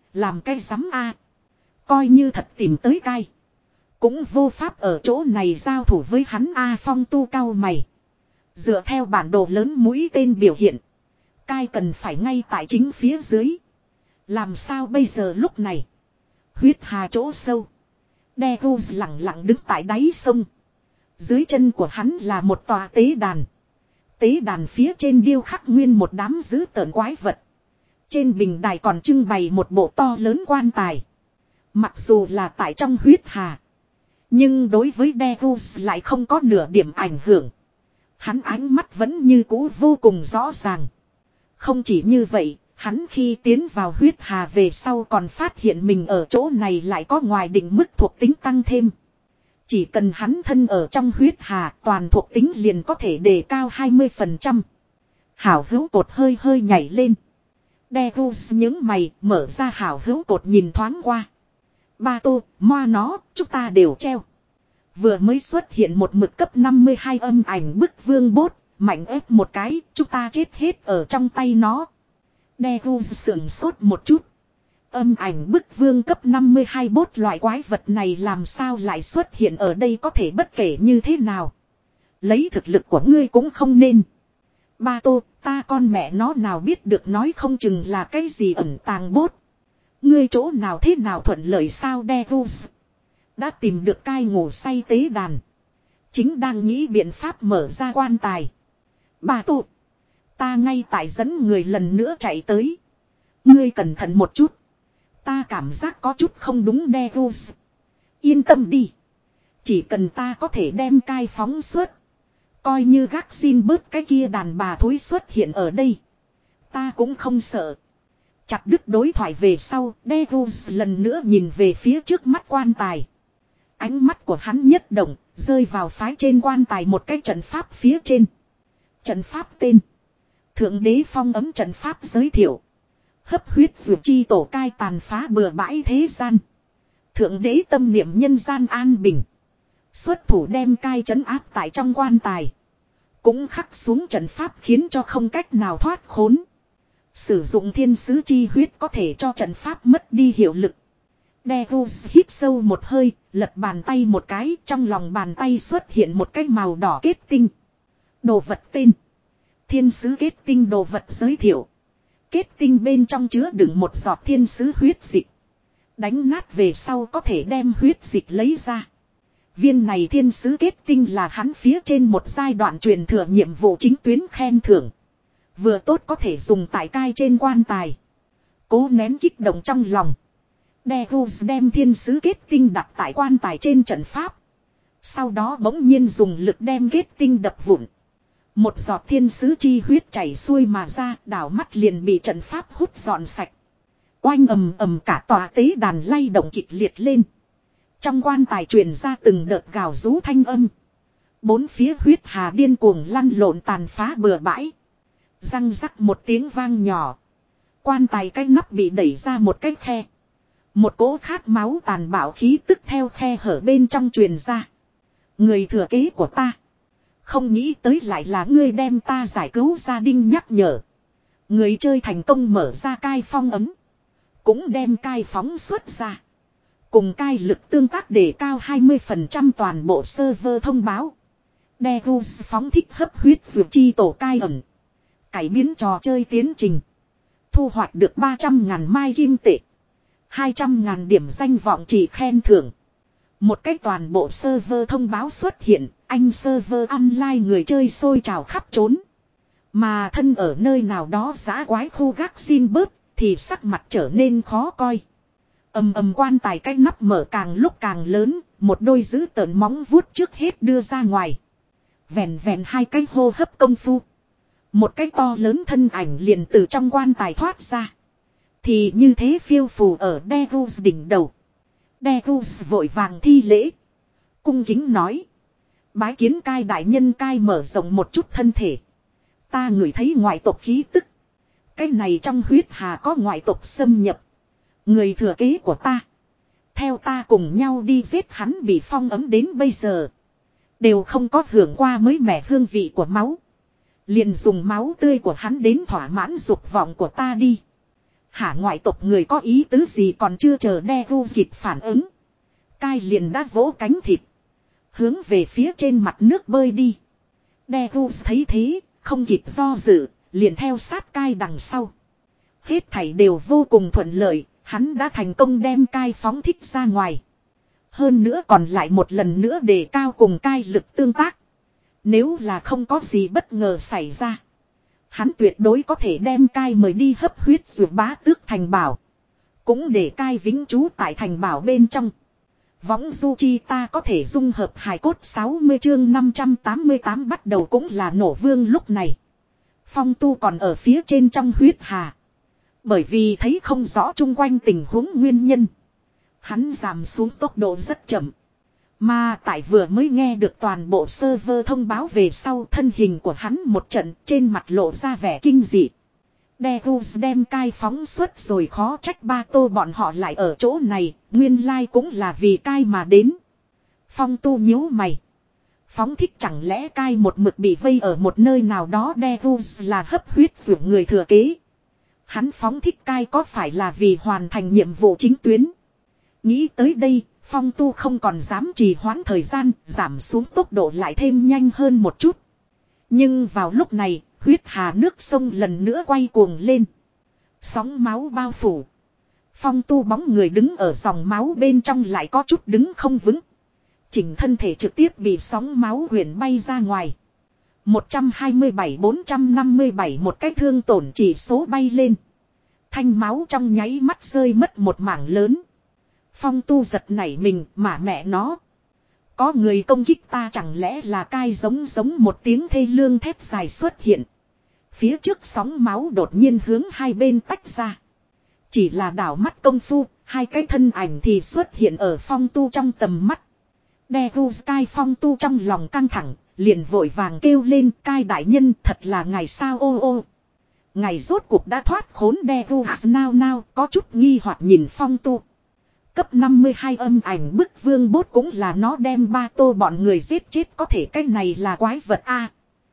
Làm cái rắm a. Coi như thật tìm tới cai. Cũng vô pháp ở chỗ này giao thủ với hắn A Phong tu cao mày. Dựa theo bản đồ lớn mũi tên biểu hiện. Cai cần phải ngay tại chính phía dưới. Làm sao bây giờ lúc này. Huyết hà chỗ sâu. Deus lặng lặng đứng tại đáy sông. Dưới chân của hắn là một tòa tế đàn. Tế đàn phía trên điêu khắc nguyên một đám dữ tợn quái vật. Trên bình đài còn trưng bày một bộ to lớn quan tài. Mặc dù là tại trong huyết hà. Nhưng đối với Deus lại không có nửa điểm ảnh hưởng. Hắn ánh mắt vẫn như cũ vô cùng rõ ràng. Không chỉ như vậy, hắn khi tiến vào huyết hà về sau còn phát hiện mình ở chỗ này lại có ngoài định mức thuộc tính tăng thêm. Chỉ cần hắn thân ở trong huyết hà, toàn thuộc tính liền có thể đề cao hai mươi phần trăm. Hảo hữu cột hơi hơi nhảy lên. Deus nhướng mày, mở ra hảo hữu cột nhìn thoáng qua. Ba tô, moa nó, chúng ta đều treo. Vừa mới xuất hiện một mực cấp năm mươi hai âm ảnh bức vương bốt, mạnh ép một cái, chúng ta chết hết ở trong tay nó. Deus sườn sốt một chút. Âm ảnh bức vương cấp năm mươi hai bốt loại quái vật này làm sao lại xuất hiện ở đây có thể bất kể như thế nào. Lấy thực lực của ngươi cũng không nên. Ba tô, ta con mẹ nó nào biết được nói không chừng là cái gì ẩn tàng bốt. Ngươi chỗ nào thế nào thuận lợi sao Deus. Đã tìm được cai ngủ say tế đàn. Chính đang nghĩ biện pháp mở ra quan tài. Ba tô. Ta ngay tại dẫn người lần nữa chạy tới. Ngươi cẩn thận một chút. Ta cảm giác có chút không đúng Deus. Yên tâm đi. Chỉ cần ta có thể đem cai phóng xuất. Coi như gác xin bớt cái kia đàn bà thối xuất hiện ở đây. Ta cũng không sợ. Chặt đứt đối thoại về sau, Deus lần nữa nhìn về phía trước mắt quan tài. Ánh mắt của hắn nhất động, rơi vào phái trên quan tài một cái trận pháp phía trên. Trận pháp tên. Thượng đế phong ấm trận pháp giới thiệu. Hấp huyết dược chi tổ cai tàn phá bừa bãi thế gian. Thượng đế tâm niệm nhân gian an bình. Xuất thủ đem cai trấn áp tại trong quan tài. Cũng khắc xuống trận pháp khiến cho không cách nào thoát khốn. Sử dụng thiên sứ chi huyết có thể cho trận pháp mất đi hiệu lực. Deus hít sâu một hơi, lật bàn tay một cái, trong lòng bàn tay xuất hiện một cái màu đỏ kết tinh. Đồ vật tên. Thiên sứ kết tinh đồ vật giới thiệu. Kết tinh bên trong chứa đựng một giọt thiên sứ huyết dịch. Đánh nát về sau có thể đem huyết dịch lấy ra. Viên này thiên sứ kết tinh là hắn phía trên một giai đoạn truyền thừa nhiệm vụ chính tuyến khen thưởng. Vừa tốt có thể dùng tại cai trên quan tài. Cố nén kích động trong lòng. Deus đem thiên sứ kết tinh đặt tại quan tài trên trận pháp. Sau đó bỗng nhiên dùng lực đem kết tinh đập vụn. Một giọt thiên sứ chi huyết chảy xuôi mà ra, đảo mắt liền bị trận pháp hút dọn sạch. Oanh ầm ầm cả tòa tế đàn lay động kịch liệt lên. Trong quan tài truyền ra từng đợt gào rú thanh âm. Bốn phía huyết hà điên cuồng lăn lộn tàn phá bừa bãi. Răng rắc một tiếng vang nhỏ. Quan tài cái nắp bị đẩy ra một cái khe. Một cỗ khát máu tàn bạo khí tức theo khe hở bên trong truyền ra. Người thừa kế của ta. Không nghĩ tới lại là ngươi đem ta giải cứu gia đình nhắc nhở. Người chơi thành công mở ra cai phong ấm. Cũng đem cai phóng xuất ra. Cùng cai lực tương tác để cao hai mươi phần trăm toàn bộ server thông báo. Deus phóng thích hấp huyết dược chi tổ cai ẩn. Cải biến trò chơi tiến trình. Thu hoạch được ba trăm ngàn mai kim tệ. hai trăm ngàn điểm danh vọng chỉ khen thưởng. Một cách toàn bộ server thông báo xuất hiện. Anh server online người chơi sôi trào khắp trốn. Mà thân ở nơi nào đó giã quái khu gác xin bớt. Thì sắc mặt trở nên khó coi. Ầm ầm quan tài cái nắp mở càng lúc càng lớn. Một đôi dữ tợn móng vuốt trước hết đưa ra ngoài. Vẹn vẹn hai cái hô hấp công phu. Một cái to lớn thân ảnh liền từ trong quan tài thoát ra. Thì như thế phiêu phù ở Deus đỉnh đầu. Deus vội vàng thi lễ. Cung kính nói. Bái kiến cai đại nhân cai mở rộng một chút thân thể. Ta ngửi thấy ngoại tộc khí tức. Cái này trong huyết hà có ngoại tộc xâm nhập. Người thừa kế của ta. Theo ta cùng nhau đi giết hắn bị phong ấm đến bây giờ. Đều không có hưởng qua mới mẻ hương vị của máu. Liền dùng máu tươi của hắn đến thỏa mãn dục vọng của ta đi. Hả, ngoại tộc người có ý tứ gì, còn chưa chờ Daegu kịp phản ứng. Cai liền đã vỗ cánh thịt. Hướng về phía trên mặt nước bơi đi. Daegu thấy thế, không kịp do dự, liền theo sát Cai đằng sau. Hết thảy đều vô cùng thuận lợi, hắn đã thành công đem Cai phóng thích ra ngoài. Hơn nữa còn lại một lần nữa đề cao cùng Cai lực tương tác. Nếu là không có gì bất ngờ xảy ra, hắn tuyệt đối có thể đem Cai mời đi hấp huyết dược bá tước thành bảo. Cũng để Cai vĩnh trú tại thành bảo bên trong. Võng du chi ta có thể dung hợp hài cốt sáu mươi chương năm trăm tám mươi tám bắt đầu cũng là nổ vương lúc này. Phong Tu còn ở phía trên trong huyết hà. Bởi vì thấy không rõ chung quanh tình huống nguyên nhân, hắn giảm xuống tốc độ rất chậm. Mà tại vừa mới nghe được toàn bộ server thông báo về sau, thân hình của hắn một trận trên mặt lộ ra vẻ kinh dị. Daegu đem Cai phóng xuất rồi, khó trách Ba Tô bọn họ lại ở chỗ này, nguyên lai cũng là vì Cai mà đến. Phong Tu nhíu mày. Phóng thích chẳng lẽ Cai một mực bị vây ở một nơi nào đó. Daegu là hấp huyết dược người thừa kế. Hắn phóng thích Cai có phải là vì hoàn thành nhiệm vụ chính tuyến? Nghĩ tới đây, Phong Tu không còn dám trì hoãn thời gian, giảm xuống tốc độ lại thêm nhanh hơn một chút. Nhưng vào lúc này, huyết hà nước sông lần nữa quay cuồng lên. Sóng máu bao phủ. Phong Tu bóng người đứng ở dòng máu bên trong lại có chút đứng không vững. Chỉnh thân thể trực tiếp bị sóng máu huyền bay ra ngoài. một trăm hai mươi bảy bốn trăm năm mươi bảy một cái thương tổn chỉ số bay lên. Thanh máu trong nháy mắt rơi mất một mảng lớn. Phong Tu giật nảy mình, mà mẹ nó. Có người công kích ta, chẳng lẽ là Cai giống giống một tiếng thê lương thét dài xuất hiện. Phía trước sóng máu đột nhiên hướng hai bên tách ra. Chỉ là đảo mắt công phu, hai cái thân ảnh thì xuất hiện ở Phong Tu trong tầm mắt. Daegu Cai Phong Tu trong lòng căng thẳng, liền vội vàng kêu lên, Cai đại nhân, thật là ngài sao ô ô. Ngài rốt cuộc đã thoát khốn. Daegu nao nao có chút nghi hoặc nhìn Phong Tu. Cấp năm mươi hai âm ảnh bức vương bốt cũng là nó đem Ba Tô bọn người giết chết, có thể cái này là quái vật a.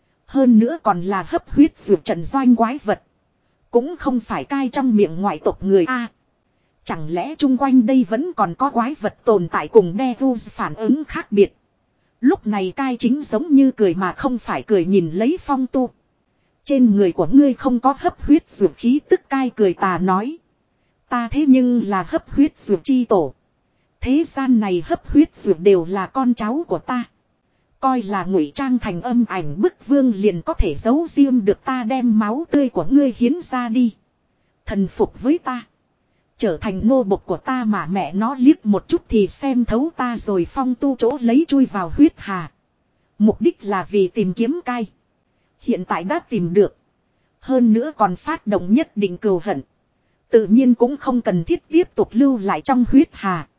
Hơn nữa còn là hấp huyết dược trận doanh quái vật. Cũng không phải Cai trong miệng ngoại tộc người a. Chẳng lẽ chung quanh đây vẫn còn có quái vật tồn tại cùng Daegu phản ứng khác biệt. Lúc này Cai chính giống như cười mà không phải cười nhìn lấy Phong Tu. Trên người của ngươi không có hấp huyết dược khí tức. Cai cười tà nói. Ta thế nhưng là hấp huyết dược chi tổ. Thế gian này hấp huyết dược đều là con cháu của ta. Coi là ngụy trang thành âm ảnh bức vương liền có thể giấu riêng được ta, đem máu tươi của ngươi hiến ra đi. Thần phục với ta. Trở thành nô bộc của ta, mà mẹ nó liếc một chút thì xem thấu ta rồi. Phong Tu chỗ lấy chui vào huyết hà. Mục đích là vì tìm kiếm Cai. Hiện tại đã tìm được. Hơn nữa còn phát động nhất định cừu hận. Tự nhiên cũng không cần thiết tiếp tục lưu lại trong huyết hà.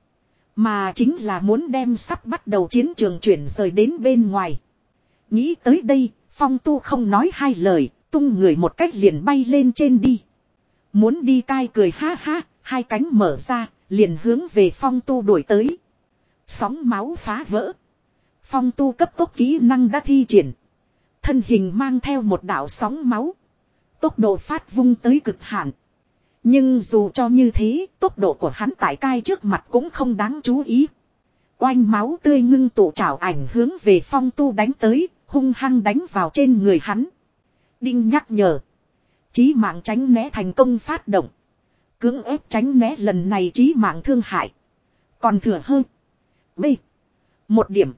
Mà chính là muốn đem sắp bắt đầu chiến trường chuyển rời đến bên ngoài. Nghĩ tới đây, Phong Tu không nói hai lời, tung người một cách liền bay lên trên đi. Muốn đi. Cai cười ha ha, hai cánh mở ra, liền hướng về Phong Tu đuổi tới. Sóng máu phá vỡ. Phong Tu cấp tốc kỹ năng đã thi triển. Thân hình mang theo một đạo sóng máu. Tốc độ phát vung tới cực hạn. Nhưng dù cho như thế, tốc độ của hắn tại Cai trước mặt cũng không đáng chú ý. Oanh, máu tươi ngưng tụ trảo ảnh hướng về Phong Tu đánh tới, hung hăng đánh vào trên người hắn. Đinh nhắc nhở. Chí mạng tránh né thành công phát động. Cưỡng ép tránh né lần này chí mạng thương hại. Còn thừa hơn. B. Một điểm.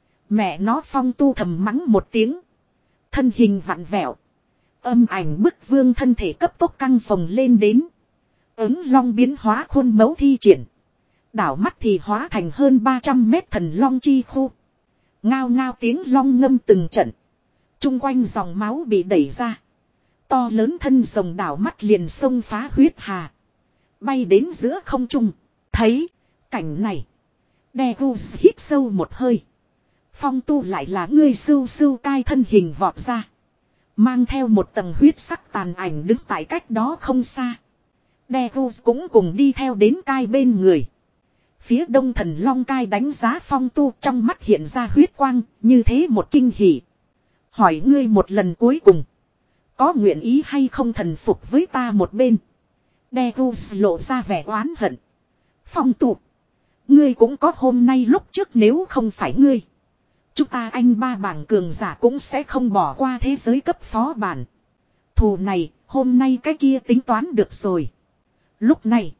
Mẹ nó, Phong Tu thầm mắng một tiếng. Thân hình vặn vẹo. Âm ảnh bức vương thân thể cấp tốc căng phồng lên đến. Ứng long biến hóa khuôn mẫu thi triển. Đảo mắt thì hóa thành hơn ba trăm mét thần long chi khu. Ngao ngao tiếng long ngâm từng trận. Trung quanh dòng máu bị đẩy ra. To lớn thân rồng đảo mắt liền xông phá huyết hà. Bay đến giữa không trung. Thấy cảnh này. Daegu hít sâu một hơi. Phong Tu lại là ngươi sưu sưu. Cai thân hình vọt ra. Mang theo một tầng huyết sắc tàn ảnh đứng tại cách đó không xa. Daegu cũng cùng đi theo đến Cai bên người. Phía đông thần long Cai đánh giá Phong Tu, trong mắt hiện ra huyết quang, như thế một kinh hỉ. Hỏi ngươi một lần cuối cùng. Có nguyện ý hay không thần phục với ta một bên. Deus lộ ra vẻ oán hận. Phong Tu, ngươi cũng có hôm nay lúc trước, nếu không phải ngươi, chúng ta anh ba bảng cường giả cũng sẽ không bỏ qua thế giới cấp phó bản. Thù này, hôm nay cái kia tính toán được rồi. Lúc này,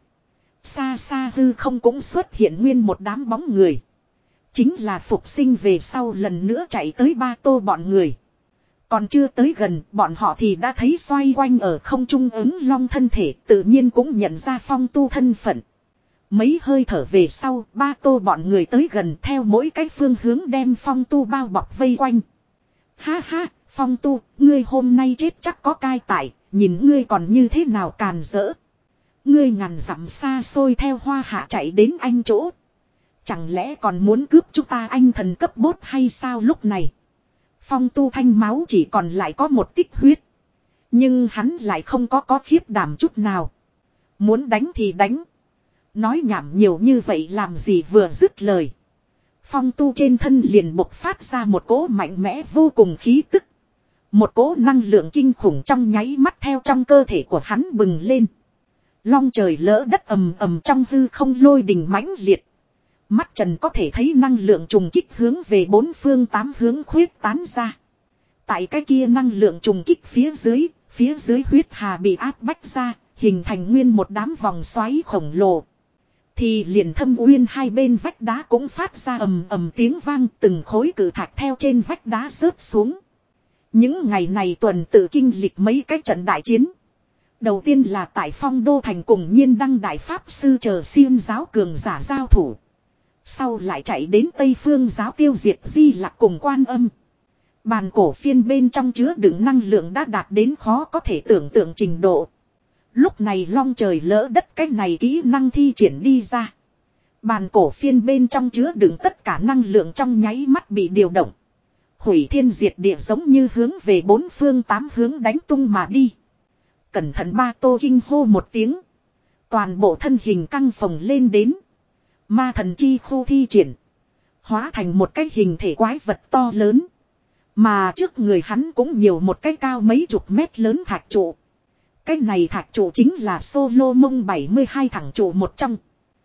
xa xa hư không cũng xuất hiện nguyên một đám bóng người. Chính là phục sinh về sau lần nữa chạy tới Ba Tô bọn người. Còn chưa tới gần, bọn họ thì đã thấy xoay quanh ở không trung ứng long thân thể, tự nhiên cũng nhận ra Phong Tu thân phận. Mấy hơi thở về sau, Ba Tô bọn người tới gần theo mỗi cái phương hướng đem Phong Tu bao bọc vây quanh. Ha ha, Phong Tu, ngươi hôm nay chết chắc có cai tại, nhìn ngươi còn như thế nào càn rỡ. Ngươi ngàn dặm xa xôi theo Hoa Hạ chạy đến anh chỗ. Chẳng lẽ còn muốn cướp chúng ta anh thần cấp bốt hay sao? Lúc này Phong Tu thanh máu chỉ còn lại có một tích huyết. Nhưng hắn lại không có có khiếp đảm chút nào. Muốn đánh thì đánh. Nói nhảm nhiều như vậy làm gì? Vừa dứt lời, Phong Tu trên thân liền bộc phát ra một cỗ mạnh mẽ vô cùng khí tức. Một cỗ năng lượng kinh khủng trong nháy mắt theo trong cơ thể của hắn bừng lên. Long trời lỡ đất ầm ầm trong hư không lôi đình mãnh liệt. Mắt trần có thể thấy năng lượng trùng kích hướng về bốn phương tám hướng khuyết tán ra. Tại cái kia năng lượng trùng kích phía dưới, phía dưới huyết hà bị áp bách ra, hình thành nguyên một đám vòng xoáy khổng lồ. Thì liền Thâm Uyên hai bên vách đá cũng phát ra ầm ầm tiếng vang, từng khối cự thạch theo trên vách đá rớt xuống. Những ngày này tuần tự kinh lịch mấy cái trận đại chiến. Đầu tiên là tại Phong Đô Thành cùng Nhiên Đăng Đại Pháp Sư chờ xiêm giáo cường giả giao thủ. Sau lại chạy đến Tây Phương giáo tiêu diệt Di Lặc cùng Quan Âm. Bàn cổ phiên bên trong chứa đựng năng lượng đã đạt đến khó có thể tưởng tượng trình độ. Lúc này long trời lỡ đất cái này kỹ năng thi triển đi ra. Bàn cổ phiên bên trong chứa đựng tất cả năng lượng trong nháy mắt bị điều động. Hủy thiên diệt địa giống như hướng về bốn phương tám hướng đánh tung mà đi. Cẩn thận! Ba Tô kinh hô một tiếng. Toàn bộ thân hình căng phồng lên đến. Ma thần chi khu thi triển. Hóa thành một cái hình thể quái vật to lớn. Mà trước người hắn cũng nhiều một cái cao mấy chục mét lớn thạch trụ. Cái này thạch trụ chính là Solomon bảy mươi hai thẳng trụ một trong.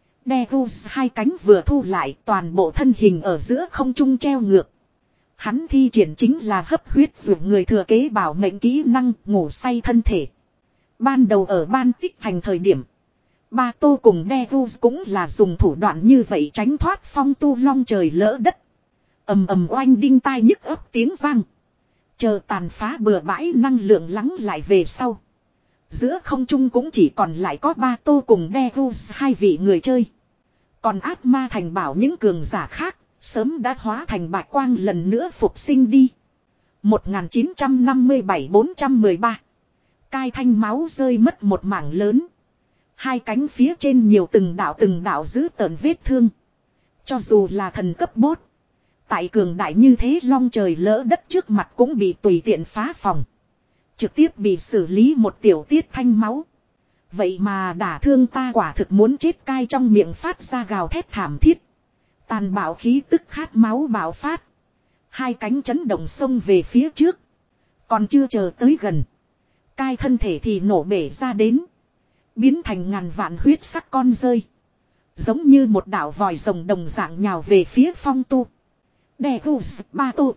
Deus hai cánh vừa thu lại, toàn bộ thân hình ở giữa không trung treo ngược. Hắn thi triển chính là hấp huyết dụ người thừa kế bảo mệnh kỹ năng ngủ say thân thể. Ban đầu ở Ban Tích Thành thời điểm, Ba Tô cùng Deus cũng là dùng thủ đoạn như vậy tránh thoát Phong Tu long trời lỡ đất. Ầm ầm oanh đinh tai nhức ấp tiếng vang. Chờ tàn phá bừa bãi năng lượng lắng lại về sau, giữa không trung cũng chỉ còn lại có Ba Tô cùng Deus hai vị người chơi. Còn ác ma thành bảo những cường giả khác sớm đã hóa thành bạch quang lần nữa phục sinh đi. một nghìn chín trăm năm mươi bảy đến bốn trăm mười ba Cai Thanh máu rơi mất một mảng lớn. Hai cánh phía trên nhiều từng đạo từng đạo giữ tợn vết thương. Cho dù là thần cấp bốt, tại cường đại như thế long trời lỡ đất trước mặt cũng bị tùy tiện phá phòng. Trực tiếp bị xử lý một tiểu tiết thanh máu. Vậy mà đả thương ta quả thực muốn chết! Cai trong miệng phát ra gào thét thảm thiết. Tàn bạo khí tức khát máu bạo phát. Hai cánh chấn động xông về phía trước. Còn chưa chờ tới gần, Cai thân thể thì nổ bể ra đến. Biến thành ngàn vạn huyết sắc con rơi. Giống như một đạo vòi rồng đồng dạng nhào về phía Phong Tu. Deus, Ba Tô,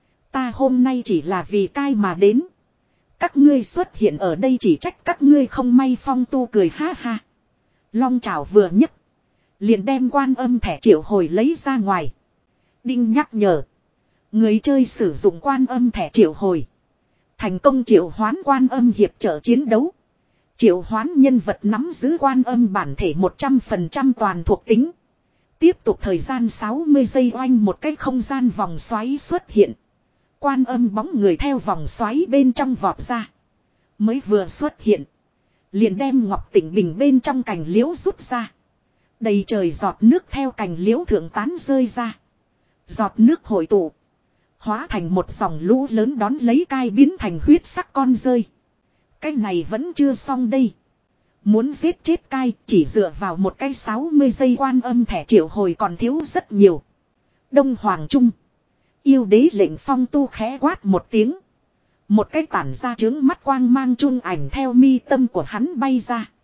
ta hôm nay chỉ là vì Cai mà đến. Các ngươi xuất hiện ở đây chỉ trách các ngươi không may. Phong Tu cười ha ha. Long trảo vừa nhấc, liền đem Quan Âm thẻ triệu hồi lấy ra ngoài. Đinh nhắc nhở. Người chơi sử dụng Quan Âm thẻ triệu hồi, thành công triệu hoán Quan Âm hiệp trợ chiến đấu. Triệu hoán nhân vật nắm giữ Quan Âm bản thể một trăm phần trăm toàn thuộc tính. Tiếp tục thời gian sáu mươi giây oanh một cái không gian vòng xoáy xuất hiện. Quan Âm bóng người theo vòng xoáy bên trong vọt ra. Mới vừa xuất hiện, liền đem ngọc tỉnh bình bên trong cành liễu rút ra. Đầy trời giọt nước theo cành liễu thượng tán rơi ra. Giọt nước hội tụ, hóa thành một dòng lũ lớn đón lấy Cai biến thành huyết sắc con rơi. Cái này vẫn chưa xong đây. Muốn giết chết Cai chỉ dựa vào một cái sáu mươi giây Quan Âm thẻ triệu hồi còn thiếu rất nhiều. Đông Hoàng Trung, yêu đế lệnh Phong Tu khẽ quát một tiếng. Một cái tản ra trướng mắt quang mang chun ảnh theo mi tâm của hắn bay ra.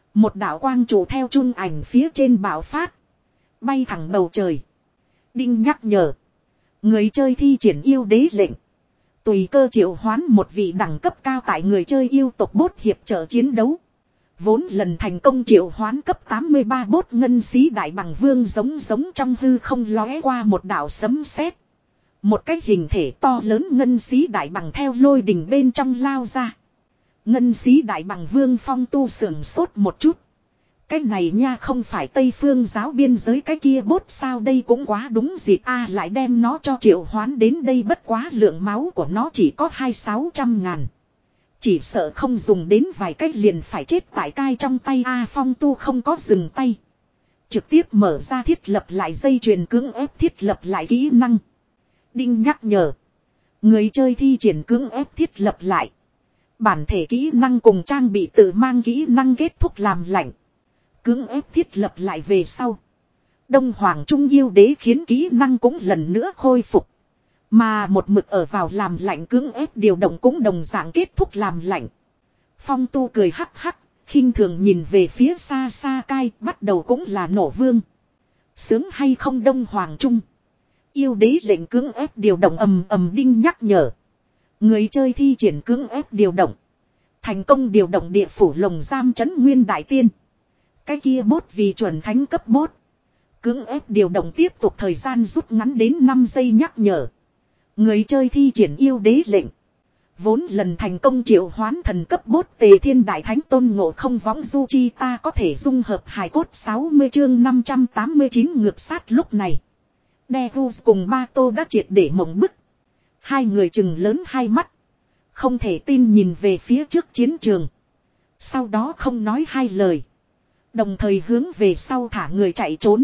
Một đạo quang trụ theo chun ảnh phía trên bạo phát. Bay thẳng bầu trời. Đinh nhắc nhở. Người chơi thi triển yêu đế lệnh. Tùy cơ triệu hoán một vị đẳng cấp cao tại người chơi yêu tộc bốt hiệp trợ chiến đấu. Vốn lần thành công triệu hoán cấp tám mươi ba bốt ngân xí đại bằng vương giống giống trong hư không lóe qua một đạo sấm sét. Một cái hình thể to lớn ngân xí đại bằng theo lôi đình bên trong lao ra. Ngân xí đại bằng vương Phong Tu sưởng sốt một chút. Cái này nha không phải Tây Phương giáo biên giới cái kia bốt sao, đây cũng quá đúng dịp a, lại đem nó cho triệu hoán đến đây, bất quá lượng máu của nó chỉ có hai sáu trăm ngàn. Chỉ sợ không dùng đến vài cách liền phải chết tại cai trong tay a. Phong Tu không có dừng tay. Trực tiếp mở ra thiết lập lại dây chuyền cưỡng ép thiết lập lại kỹ năng. Đinh nhắc nhở. Người chơi thi triển cưỡng ép thiết lập lại. Bản thể kỹ năng cùng trang bị tự mang kỹ năng kết thúc làm lạnh. Cưỡng ép thiết lập lại về sau. Đông Hoàng Trung yêu đế khiến kỹ năng cũng lần nữa khôi phục. Mà một mực ở vào làm lạnh cưỡng ép điều động cũng đồng dạng kết thúc làm lạnh. Phong Tu cười hắc hắc, khinh thường nhìn về phía xa xa cai, bắt đầu cũng là nổ vương. Sướng hay không Đông Hoàng Trung? Yêu đế lệnh cưỡng ép điều động ầm ầm đinh nhắc nhở. Người chơi thi triển cưỡng ép điều động. Thành công điều động địa phủ lồng giam trấn nguyên đại tiên. Cái kia bốt vì chuẩn thánh cấp bốt. Cưỡng ép điều động tiếp tục thời gian rút ngắn đến năm giây nhắc nhở. Người chơi thi triển yêu đế lệnh. Vốn lần thành công triệu hoán thần cấp bốt Tề Thiên Đại Thánh Tôn Ngộ Không võng du chi ta có thể dung hợp hài cốt sáu mươi chương năm trăm tám mươi chín ngược sát lúc này. Devus cùng Ba Tô đã triệt để mộng bức. Hai người chừng lớn hai mắt. Không thể tin nhìn về phía trước chiến trường. Sau đó không nói hai lời. Đồng thời hướng về sau thả người chạy trốn.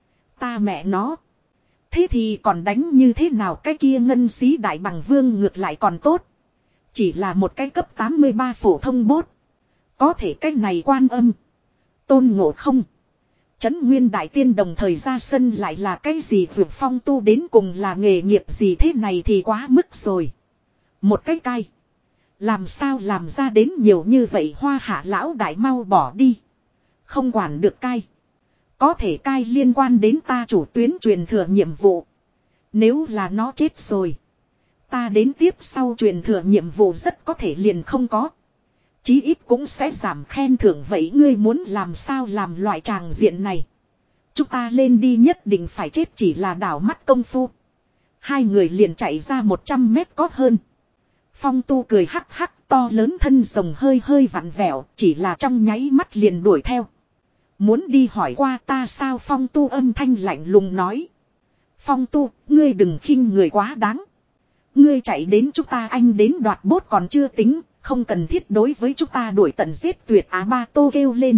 Ta mẹ nó. Thế thì còn đánh như thế nào, cái kia ngân xí đại bằng vương ngược lại còn tốt. Chỉ là một cái cấp tám mươi ba phổ thông bốt. Có thể cái này Quan Âm, Tôn Ngộ Không, Trấn Nguyên Đại Tiên đồng thời ra sân lại là cái gì, vượt Phong Tu đến cùng là nghề nghiệp gì, thế này thì quá mức rồi. Một cái cai. Làm sao làm ra đến nhiều như vậy, Hoa Hạ lão đại mau bỏ đi. Không quản được cai. Có thể cai liên quan đến ta chủ tuyến truyền thừa nhiệm vụ. Nếu là nó chết rồi. Ta đến tiếp sau truyền thừa nhiệm vụ rất có thể liền không có. Chí ít cũng sẽ giảm khen thưởng, vậy ngươi muốn làm sao làm loại tràng diện này. Chúng ta lên đi nhất định phải chết, chỉ là đảo mắt công phu. Hai người liền chạy ra một trăm mét có hơn. Phong Tu cười hắc hắc, to lớn thân rồng hơi hơi vặn vẹo, chỉ là trong nháy mắt liền đuổi theo. Muốn đi hỏi qua ta sao, Phong Tu âm thanh lạnh lùng nói. Phong Tu, ngươi đừng khinh người quá đáng. Ngươi chạy đến chúng ta anh đến đoạt bốt còn chưa tính, không cần thiết đối với chúng ta đuổi tận giết tuyệt á. Ba Tô kêu lên.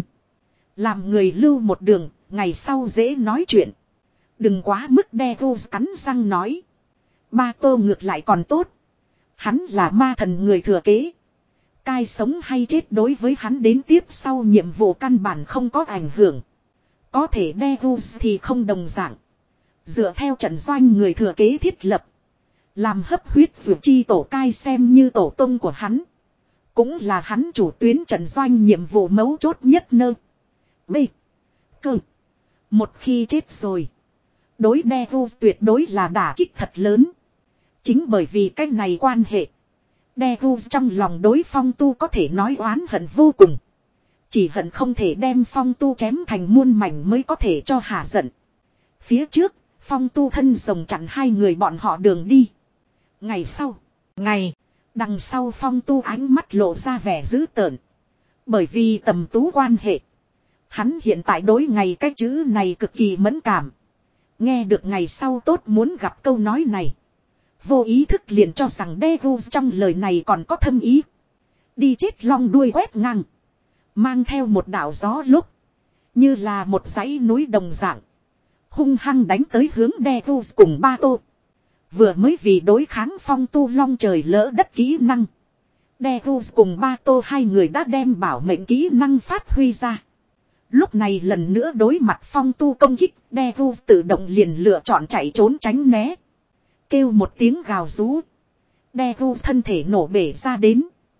Làm người lưu một đường, ngày sau dễ nói chuyện. Đừng quá mức, Devus cắn răng nói. Ba Tô ngược lại còn tốt. Hắn là ma thần người thừa kế. Cai sống hay chết đối với hắn đến tiếp sau nhiệm vụ căn bản không có ảnh hưởng. Có thể Devus thì không đồng dạng. Dựa theo trận doanh người thừa kế thiết lập. Làm hấp huyết vượt chi tổ cai xem như tổ tông của hắn. Cũng là hắn chủ tuyến trận doanh nhiệm vụ mấu chốt nhất nơ. B. Cơ. Một khi chết rồi. Đối Devus tuyệt đối là đả kích thật lớn. Chính bởi vì cách này quan hệ. Devus trong lòng đối Phong Tu có thể nói oán hận vô cùng. Chỉ hận không thể đem Phong Tu chém thành muôn mảnh mới có thể cho hả giận. Phía trước, Phong Tu thân rồng chặn hai người bọn họ đường đi. Ngày sau, ngày, đằng sau Phong Tu ánh mắt lộ ra vẻ dữ tợn. Bởi vì tầm tú quan hệ. Hắn hiện tại đối ngày cái chữ này cực kỳ mẫn cảm. Nghe được ngày sau tốt muốn gặp câu nói này. Vô ý thức liền cho rằng Devus trong lời này còn có thâm ý. Đi chết long đuôi quét ngang. Mang theo một đạo gió lúc. Như là một dãy núi đồng dạng. Hung hăng đánh tới hướng Devus cùng Ba Tô. Vừa mới vì đối kháng Phong Tu long trời lỡ đất kỹ năng. Devus cùng Ba Tô hai người đã đem bảo mệnh kỹ năng phát huy ra. Lúc này lần nữa đối mặt Phong Tu công kích, Devus tự động liền lựa chọn chạy trốn tránh né. Kêu một tiếng gào rú. Devus thân thể nổ bể ra đến.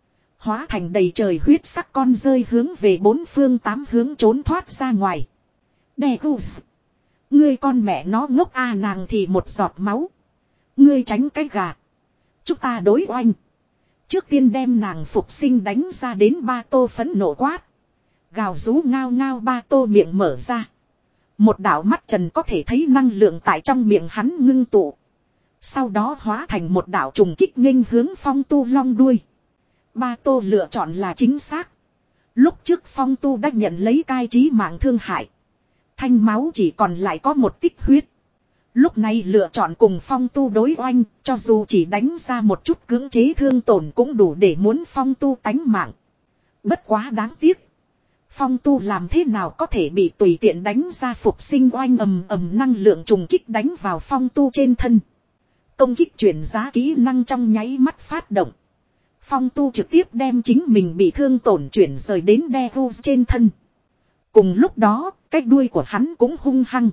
Hóa thành đầy trời huyết sắc con rơi hướng về bốn phương tám hướng trốn thoát ra ngoài. Đè Gus. Ngươi con mẹ nó ngốc a à, nàng thì một giọt máu. Ngươi tránh cái gà. Chúng ta đối oanh. Trước tiên đem nàng phục sinh đánh ra đến ba tô phẫn nộ quát. Gào rú ngao ngao ba tô miệng mở ra. Một đạo mắt trần có thể thấy năng lượng tại trong miệng hắn ngưng tụ. Sau đó hóa thành một đạo trùng kích nghênh hướng Phong Tu long đuôi. Ba tô lựa chọn là chính xác. Lúc trước Phong Tu đã nhận lấy cai chí mạng thương hại. Thanh máu chỉ còn lại có một tích huyết. Lúc này lựa chọn cùng Phong Tu đối oanh, cho dù chỉ đánh ra một chút cưỡng chế thương tổn cũng đủ để muốn Phong Tu tánh mạng. Bất quá đáng tiếc. Phong Tu làm thế nào có thể bị tùy tiện đánh ra phục sinh oanh ầm ầm năng lượng trùng kích đánh vào Phong Tu trên thân. Công kích chuyển giá kỹ năng trong nháy mắt phát động. Phong Tu trực tiếp đem chính mình bị thương tổn chuyển rời đến Deus trên thân. Cùng lúc đó, cái đuôi của hắn cũng hung hăng.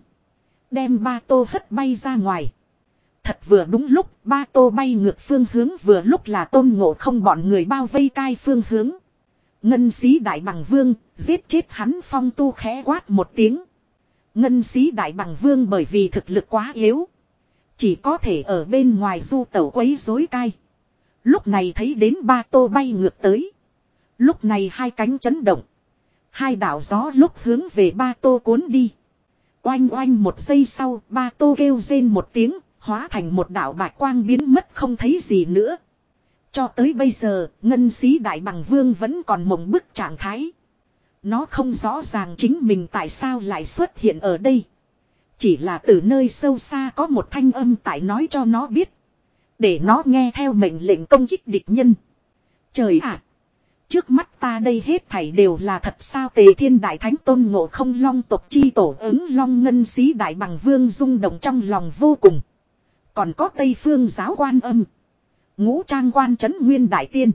Đem ba tô hất bay ra ngoài. Thật vừa đúng lúc, ba tô bay ngược phương hướng vừa lúc là Tôn Ngộ Không bọn người bao vây cai phương hướng. Ngân Xí Đại Bằng Vương, giết chết hắn. Phong Tu khẽ quát một tiếng. Ngân Xí Đại Bằng Vương bởi vì thực lực quá yếu. Chỉ có thể ở bên ngoài du tẩu quấy rối cai. Lúc này thấy đến ba tô bay ngược tới. Lúc này hai cánh chấn động. Hai đạo gió lúc hướng về ba tô cuốn đi. Oanh oanh một giây sau, ba tô kêu rên một tiếng, hóa thành một đạo bạch quang biến mất không thấy gì nữa. Cho tới bây giờ, Ngân Xí Đại Bằng Vương vẫn còn mộng bức trạng thái. Nó không rõ ràng chính mình tại sao lại xuất hiện ở đây. Chỉ là từ nơi sâu xa có một thanh âm tại nói cho nó biết. Để nó nghe theo mệnh lệnh công kích địch nhân. Trời ạ! Trước mắt ta đây hết thảy đều là thật sao? Tề Thiên Đại Thánh Tôn Ngộ Không long tộc chi tổ ứng Long Ngân Xí Đại Bằng Vương rung động trong lòng vô cùng. Còn có Tây Phương Giáo Quan Âm, Ngũ Trang Quan Trấn Nguyên Đại Tiên.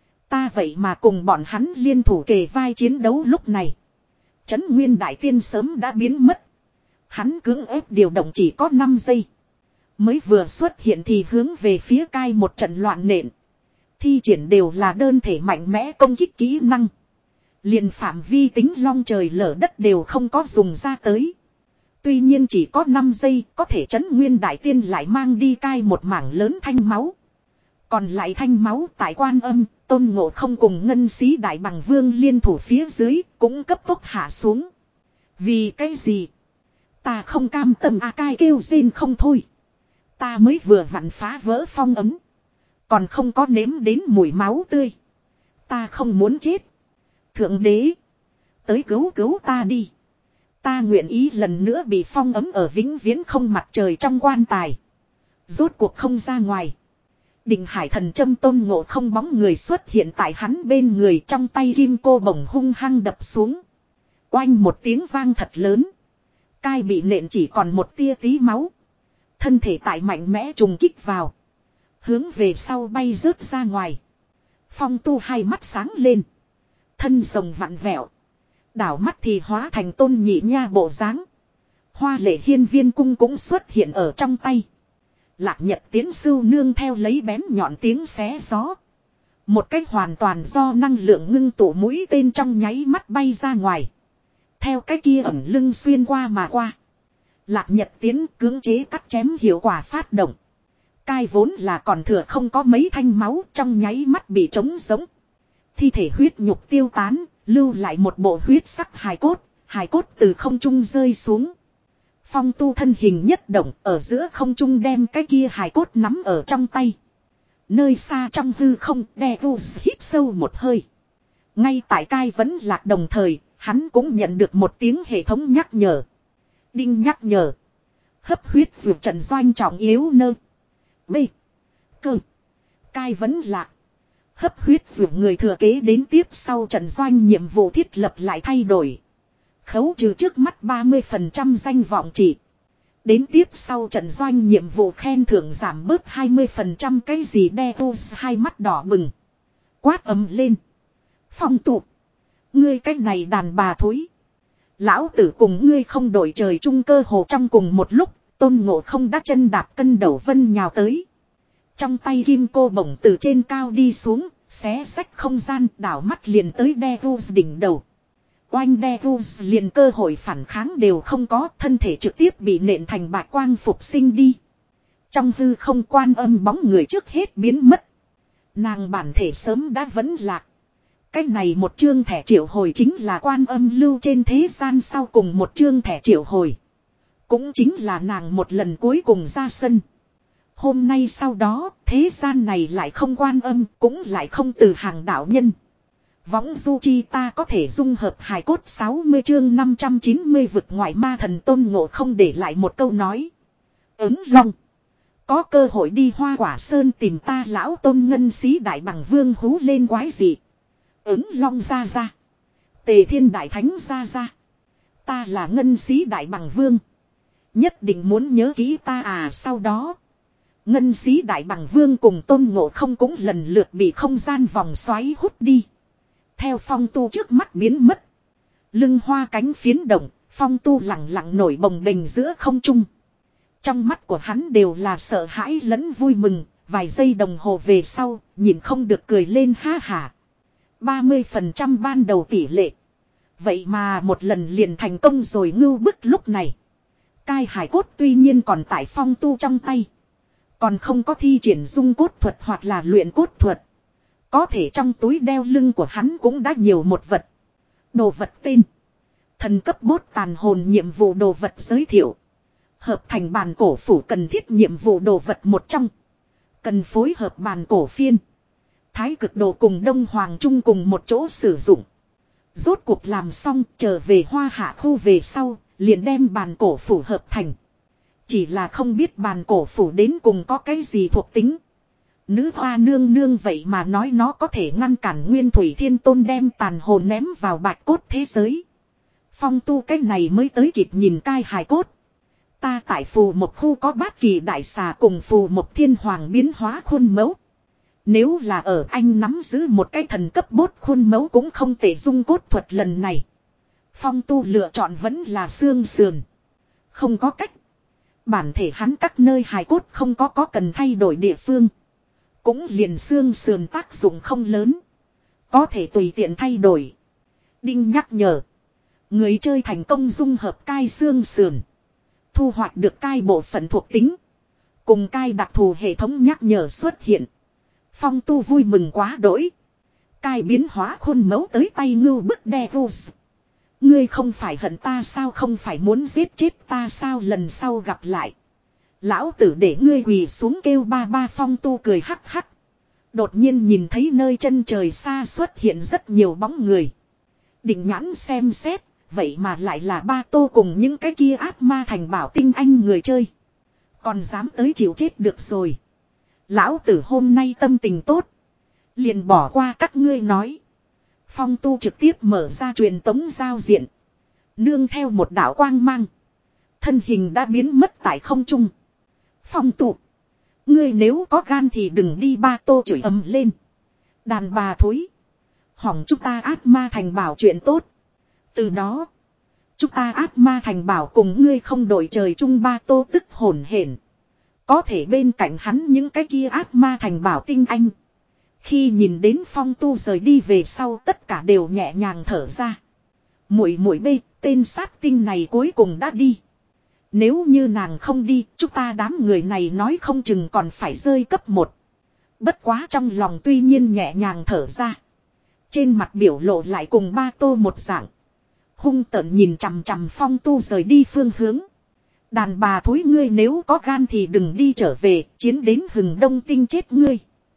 Ta vậy mà cùng bọn hắn liên thủ kề vai chiến đấu. Lúc này Trấn Nguyên Đại Tiên sớm đã biến mất. Hắn cưỡng ép điều động chỉ có năm giây. Mới vừa xuất hiện thì hướng về phía cai một trận loạn nện. Thi triển đều là đơn thể mạnh mẽ công kích kỹ năng. Liền phạm vi tính long trời lở đất đều không có dùng ra tới. Tuy nhiên chỉ có năm giây có thể Trấn Nguyên Đại Tiên lại mang đi cai một mảng lớn thanh máu. Còn lại thanh máu tại Quan Âm, Tôn Ngộ Không cùng Ngân Xí Đại Bằng Vương liên thủ phía dưới cũng cấp tốc hạ xuống. Vì cái gì? Ta không cam tâm a cai kêu rên không thôi. Ta mới vừa vặn phá vỡ phong ấm. Còn không có nếm đến mùi máu tươi. Ta không muốn chết. Thượng đế. Tới cứu cứu ta đi. Ta nguyện ý lần nữa bị phong ấm ở vĩnh viễn không mặt trời trong quan tài. Rốt cuộc không ra ngoài. Định Hải Thần Châm Tôn Ngộ Không bóng người xuất hiện tại hắn bên người, trong tay kim cô bổng hung hăng đập xuống. Oanh một tiếng vang thật lớn. Cai bị nện chỉ còn một tia tí máu. Thân thể tại mạnh mẽ trùng kích vào. Hướng về sau bay rớt ra ngoài. Phong Tu hai mắt sáng lên. Thân rồng vặn vẹo. Đảo mắt thì hóa thành Tôn Nhị Nha bộ dáng. Hoa lệ hiên viên cung cũng xuất hiện ở trong tay. Lạc Nhật Tiến Sưu nương theo lấy bén nhọn tiếng xé gió. Một cách hoàn toàn do năng lượng ngưng tụ mũi tên trong nháy mắt bay ra ngoài. Theo cái kia ẩn lưng xuyên qua mà qua. Lạc Nhật Tiến cưỡng chế cắt chém hiệu quả phát động. Cai vốn là còn thừa không có mấy thanh máu, trong nháy mắt bị trống giống. Thi thể huyết nhục tiêu tán, lưu lại một bộ huyết sắc hài cốt, hài cốt từ không trung rơi xuống. Phong Tu thân hình nhất động, ở giữa không trung đem cái kia hài cốt nắm ở trong tay. Nơi xa trong hư không, Deus hít sâu một hơi. Ngay tại cai vẫn lạc đồng thời, hắn cũng nhận được một tiếng hệ thống nhắc nhở. Đinh nhắc nhở. Hấp huyết dược trận doanh trọng yếu nơ. B. Cơ. Cai vẫn lạc. Hấp huyết dược người thừa kế đến tiếp sau trận doanh nhiệm vụ thiết lập lại thay đổi. Khấu trừ trước mắt ba mươi phần trăm danh vọng trị. Đến tiếp sau trận doanh nhiệm vụ khen thưởng giảm bớt hai mươi phần trăm cái gì Deus hai mắt đỏ bừng. Quát ầm lên. Phong tụ. Ngươi cái này đàn bà thối. Lão tử cùng ngươi không đổi trời chung cơ hồ trong cùng một lúc, Tôn Ngộ Không đã chân đạp cân đầu vân nhào tới. Trong tay kim cô bổng từ trên cao đi xuống, Xé sách không gian đảo mắt liền tới Devus đỉnh đầu. Oanh Devus liền cơ hội phản kháng đều không có, thân thể trực tiếp bị nện thành bạch quang phục sinh đi. Trong hư không Quan Âm bóng người trước hết biến mất. Nàng bản thể sớm đã vẫn lạc. Cái này một chương thẻ triệu hồi chính là Quan Âm lưu trên thế gian sau cùng một chương thẻ triệu hồi. Cũng chính là nàng một lần cuối cùng ra sân. Hôm nay sau đó, thế gian này lại không Quan Âm, cũng lại không từ hàng đạo nhân. Võng du chi ta có thể dung hợp hài cốt sáu mươi chương năm trăm chín mươi vực ngoại ma thần Tôn Ngộ không để lại một câu nói. Ứng Long. Có cơ hội đi Hoa Quả Sơn tìm ta lão Tôn Ngân Xí Đại Bằng Vương hú lên quái gì. Ứng Long ra ra. Tề Thiên Đại Thánh ra ra. Ta là Ngân Xí Đại Bằng Vương. Nhất định muốn nhớ kỹ ta à. Sau đó Ngân Xí Đại Bằng Vương cùng Tôn Ngộ không cũng lần lượt bị không gian vòng xoáy hút đi. Theo Phong Tu trước mắt biến mất. Lưng hoa cánh phiến động, Phong Tu lặng lặng nổi bồng bềnh giữa không trung. Trong mắt của hắn đều là sợ hãi lẫn vui mừng, vài giây đồng hồ về sau, nhìn không được cười lên ha hả. ba mươi phần trăm ban đầu tỷ lệ. Vậy mà một lần liền thành công rồi ngưu bức lúc này. Cai hải cốt tuy nhiên còn tại Phong Tu trong tay. Còn không có thi triển dung cốt thuật hoặc là luyện cốt thuật. Có thể trong túi đeo lưng của hắn cũng đã nhiều một vật. Đồ vật tên. Thần cấp bốt tàn hồn nhiệm vụ đồ vật giới thiệu. Hợp thành bàn cổ phủ cần thiết nhiệm vụ đồ vật một trong. Cần phối hợp bàn cổ phiên. Thái cực đồ cùng Đông Hoàng Trung cùng một chỗ sử dụng. Rốt cuộc làm xong trở về Hoa Hạ khu về sau. Liền đem bàn cổ phủ hợp thành. Chỉ là không biết bàn cổ phủ đến cùng có cái gì thuộc tính. Nữ hoa nương nương vậy mà nói nó có thể ngăn cản Nguyên Thủy Thiên Tôn đem tàn hồn ném vào bạch cốt thế giới. Phong Tu cái này mới tới kịp nhìn cai hài cốt. Ta tại phù một khu có bát kỳ đại xà cùng phù một thiên hoàng biến hóa khuôn mẫu. Nếu là ở anh nắm giữ một cái thần cấp bốt khuôn mẫu cũng không thể dung cốt thuật lần này. Phong Tu lựa chọn vẫn là xương sườn. Không có cách. Bản thể hắn các nơi hài cốt không có có cần thay đổi địa phương. Cũng liền xương sườn tác dụng không lớn. Có thể tùy tiện thay đổi. Đinh nhắc nhở. Người chơi thành công dung hợp cai xương sườn. Thu hoạch được cai bộ phận thuộc tính. Cùng cai đặc thù hệ thống nhắc nhở xuất hiện. Phong Tu vui mừng quá đỗi. Cai biến hóa khuôn mẫu tới tay ngưu bức Devus. Ngươi không phải hận ta sao, không phải muốn giết chết ta sao, lần sau gặp lại. Lão tử để ngươi quỳ xuống kêu ba ba. Phong Tu cười hắc hắc. Đột nhiên nhìn thấy nơi chân trời xa xuất hiện rất nhiều bóng người. Định nhãn xem xét, vậy mà lại là Ba Tô cùng những cái kia ác ma thành bảo tinh anh người chơi. Còn dám tới chịu chết được rồi. Lão tử hôm nay tâm tình tốt. Liền bỏ qua các ngươi nói. Phong Tu trực tiếp mở ra truyền tống giao diện. Nương theo một đạo quang mang. Thân hình đã biến mất tại không trung. Phong Tu. Ngươi nếu có gan thì đừng đi. Ba Tô chửi ầm lên. Đàn bà thối. Hỏng chúng ta ác ma thành bảo chuyện tốt. Từ đó. Chúng ta ác ma thành bảo cùng ngươi không đổi trời chung. Ba Tô tức hổn hển. Có thể bên cạnh hắn những cái kia ác ma thành bảo tinh anh. Khi nhìn đến Phong Tu rời đi về sau tất cả đều nhẹ nhàng thở ra. Muội muội bê, tên sát tinh này cuối cùng đã đi. Nếu như nàng không đi, chúng ta đám người này nói không chừng còn phải rơi cấp một. Bất quá trong lòng tuy nhiên nhẹ nhàng thở ra. Trên mặt biểu lộ lại cùng Ba Tô một dạng. Hung tợn nhìn chằm chằm Phong Tu rời đi phương hướng. Đàn bà thối, ngươi nếu có gan thì đừng đi trở về, chiến đến hừng đông tinh chết ngươi.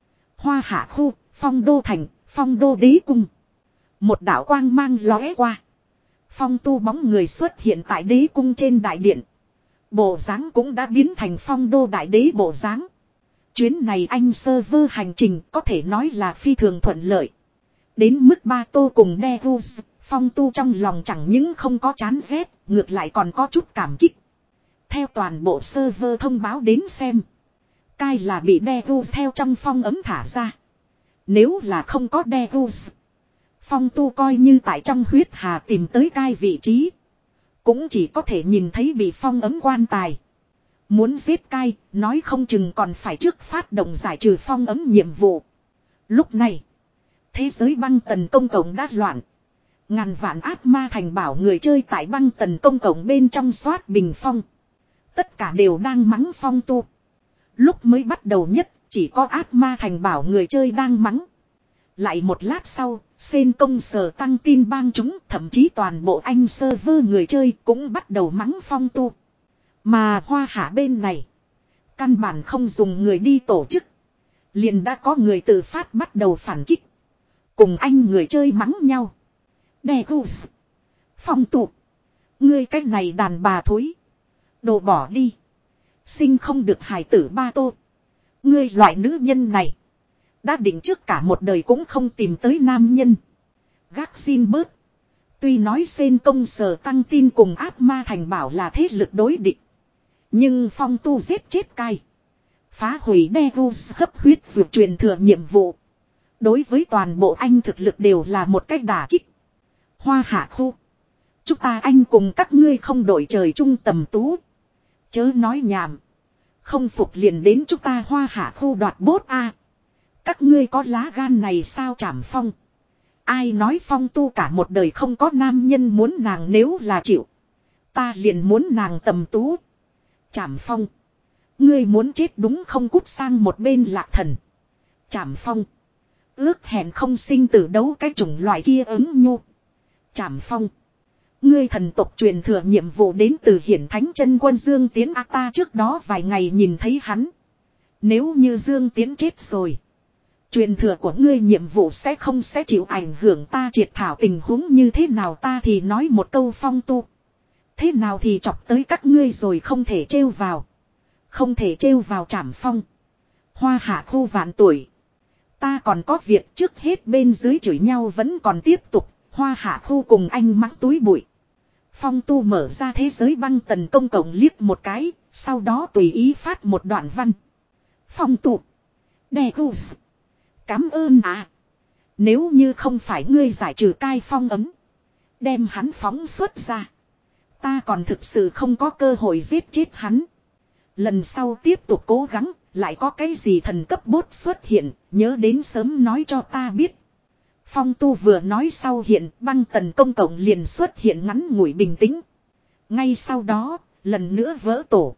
Hoa Hạ khu, Phong Đô thành, Phong Đô đế cung. Một đạo quang mang lóe qua. Phong Tu bóng người xuất hiện tại đế cung trên đại điện. Bộ dáng cũng đã biến thành Phong Đô đại đế bộ dáng. Chuyến này anh sơ vơ hành trình có thể nói là phi thường thuận lợi. Đến mức Ba Tô cùng Devus, Phong Tu trong lòng chẳng những không có chán ghét, ngược lại còn có chút cảm kích. Theo toàn bộ server thông báo đến xem. Cai là bị Devus theo trong phong ấm thả ra. Nếu là không có Devus, Phong Tu coi như tại trong huyết hà tìm tới Cai vị trí. Cũng chỉ có thể nhìn thấy bị phong ấm quan tài. Muốn giết Cai, nói không chừng còn phải trước phát động giải trừ phong ấm nhiệm vụ. Lúc này, Thế giới băng tần công cộng đã loạn. Ngàn vạn ác ma thành bảo người chơi tại băng tần công cộng bên trong soát bình phong. Tất cả đều đang mắng Phong Tu. Lúc mới bắt đầu nhất, chỉ có ác ma thành bảo người chơi đang mắng. Lại một lát sau, Sen công sở tăng tin bang chúng, thậm chí toàn bộ anh server người chơi cũng bắt đầu mắng Phong Tu. Mà Hoa Hạ bên này, căn bản không dùng người đi tổ chức. Liền đã có người tự phát bắt đầu phản kích. Cùng anh người chơi mắng nhau. Degus, Phong Tu, ngươi cái này đàn bà thối. Đồ bỏ đi. Sinh không được hài tử ba tô. Ngươi loại nữ nhân này. Đã định trước cả một đời cũng không tìm tới nam nhân. Gác xin bớt. Tuy nói Sen công sở tăng tin cùng ác ma thành bảo là thế lực đối địch. Nhưng Phong Tu giết chết cai. Phá hủy Degus hấp huyết vượt truyền thừa nhiệm vụ. Đối với toàn bộ anh thực lực đều là một cách đả kích. Hoa Hạ khu. Chúng ta anh cùng các ngươi không đổi trời chung tầm tú. Chớ nói nhảm. Không phục liền đến chúng ta Hoa Hạ khu đoạt bốt a. Các ngươi có lá gan này sao Trảm Phong. Ai nói Phong Tu cả một đời không có nam nhân muốn nàng nếu là chịu. Ta liền muốn nàng tầm tú. Trảm Phong. Ngươi muốn chết đúng không cút sang một bên lạc thần. Trảm Phong. Ước hẹn không sinh tử đấu cái chủng loại kia ứng nhu. Trảm Phong. Ngươi thần tộc truyền thừa nhiệm vụ đến từ Hiển Thánh Chân Quân Dương Tiến a ta trước đó vài ngày nhìn thấy hắn. Nếu như Dương Tiến chết rồi. Truyền thừa của ngươi nhiệm vụ sẽ không sẽ chịu ảnh hưởng ta triệt thảo tình huống như thế nào ta thì nói một câu Phong Tu. Thế nào thì chọc tới các ngươi rồi không thể trêu vào. Không thể trêu vào Trảm Phong. Hoa Hạ khu vạn tuổi. Ta còn có việc trước hết bên dưới chửi nhau vẫn còn tiếp tục. Hoa Hạ khu cùng anh mắng túi bụi. Phong Tu mở ra thế giới băng tần công cộng liếc một cái. Sau đó tùy ý phát một đoạn văn. Phong Tu. Degus. Cám ơn à. Nếu như không phải ngươi giải trừ cai phong ấm. Đem hắn phóng xuất ra. Ta còn thực sự không có cơ hội giết chết hắn. Lần sau tiếp tục cố gắng. Lại có cái gì thần cấp bốt xuất hiện. Nhớ đến sớm nói cho ta biết. Phong Tu vừa nói sau hiện băng tần công cộng liền xuất hiện ngắn ngủi bình tĩnh. Ngay sau đó, lần nữa vỡ tổ.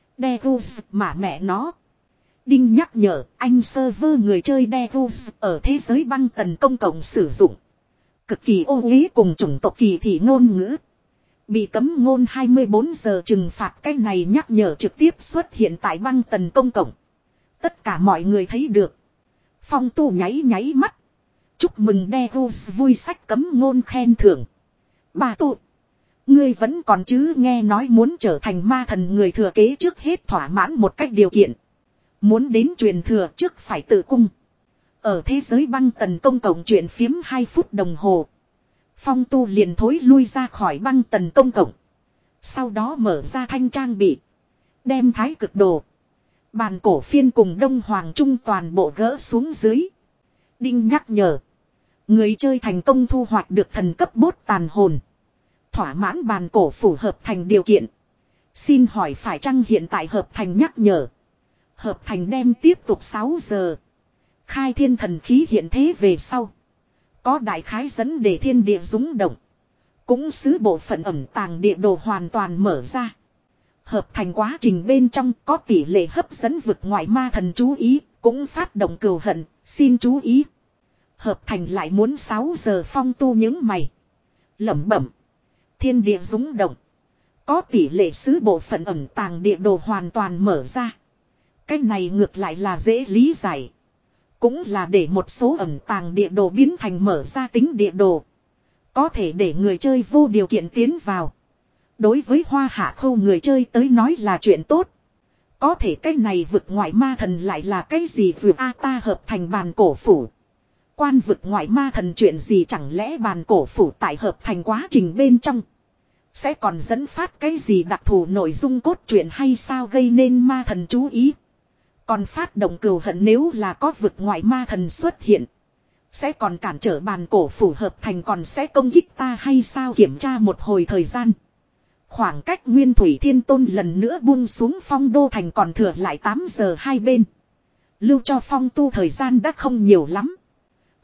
Degus mà mẹ nó. Đinh nhắc nhở anh server người chơi Degus ở thế giới băng tần công cộng sử dụng. Cực kỳ ô uế cùng chủng tộc kỳ thị ngôn ngữ. Bị cấm ngôn hai mươi bốn giờ trừng phạt cái này nhắc nhở trực tiếp xuất hiện tại băng tần công cộng. Tất cả mọi người thấy được. Phong Tu nháy nháy mắt. Chúc mừng Degus vui sách cấm ngôn khen thưởng. Bà Tu. Ngươi vẫn còn chứ nghe nói muốn trở thành ma thần người thừa kế trước hết thỏa mãn một cách điều kiện. Muốn đến truyền thừa trước phải tự cung. Ở thế giới băng tần công cộng chuyện phiếm hai phút đồng hồ. Phong Tu liền thối lui ra khỏi băng tần công cộng. Sau đó mở ra thanh trang bị. Đem thái cực đồ. Bàn cổ phiên cùng Đông Hoàng Trung toàn bộ gỡ xuống dưới. Đinh nhắc nhở. Người chơi thành công thu hoạch được thần cấp bốt tàn hồn. Thỏa mãn bàn cổ phủ hợp thành điều kiện. Xin hỏi phải chăng hiện tại hợp thành nhắc nhở. Hợp thành đem tiếp tục sáu giờ. Khai thiên thần khí hiện thế về sau. Có đại khái dẫn để thiên địa rúng động. Cũng xứ bộ phận ẩm tàng địa đồ hoàn toàn mở ra. Hợp thành quá trình bên trong có tỷ lệ hấp dẫn vực ngoại ma thần chú ý. Cũng phát động cừu hận, xin chú ý. Hợp thành lại muốn sáu giờ Phong Tu những mày. Lẩm bẩm. Thiên địa rúng động. Có tỷ lệ xứ bộ phận ẩm tàng địa đồ hoàn toàn mở ra. Cái này ngược lại là dễ lý giải. Cũng là để một số ẩn tàng địa đồ biến thành mở ra tính địa đồ. Có thể để người chơi vô điều kiện tiến vào. Đối với Hoa Hạ khu người chơi tới nói là chuyện tốt. Có thể cái này vực ngoại ma thần lại là cái gì vừa a ta hợp thành bàn cổ phủ. Quan vực ngoại ma thần chuyện gì chẳng lẽ bàn cổ phủ tại hợp thành quá trình bên trong. Sẽ còn dẫn phát cái gì đặc thù nội dung cốt truyện hay sao gây nên ma thần chú ý. Còn phát động cừu hận nếu là có vực ngoại ma thần xuất hiện. Sẽ còn cản trở bàn cổ phủ hợp thành còn sẽ công kích ta hay sao kiểm tra một hồi thời gian. Khoảng cách Nguyên Thủy Thiên Tôn lần nữa buông xuống Phong Đô Thành còn thừa lại tám giờ hai bên. Lưu cho Phong Tu thời gian đã không nhiều lắm.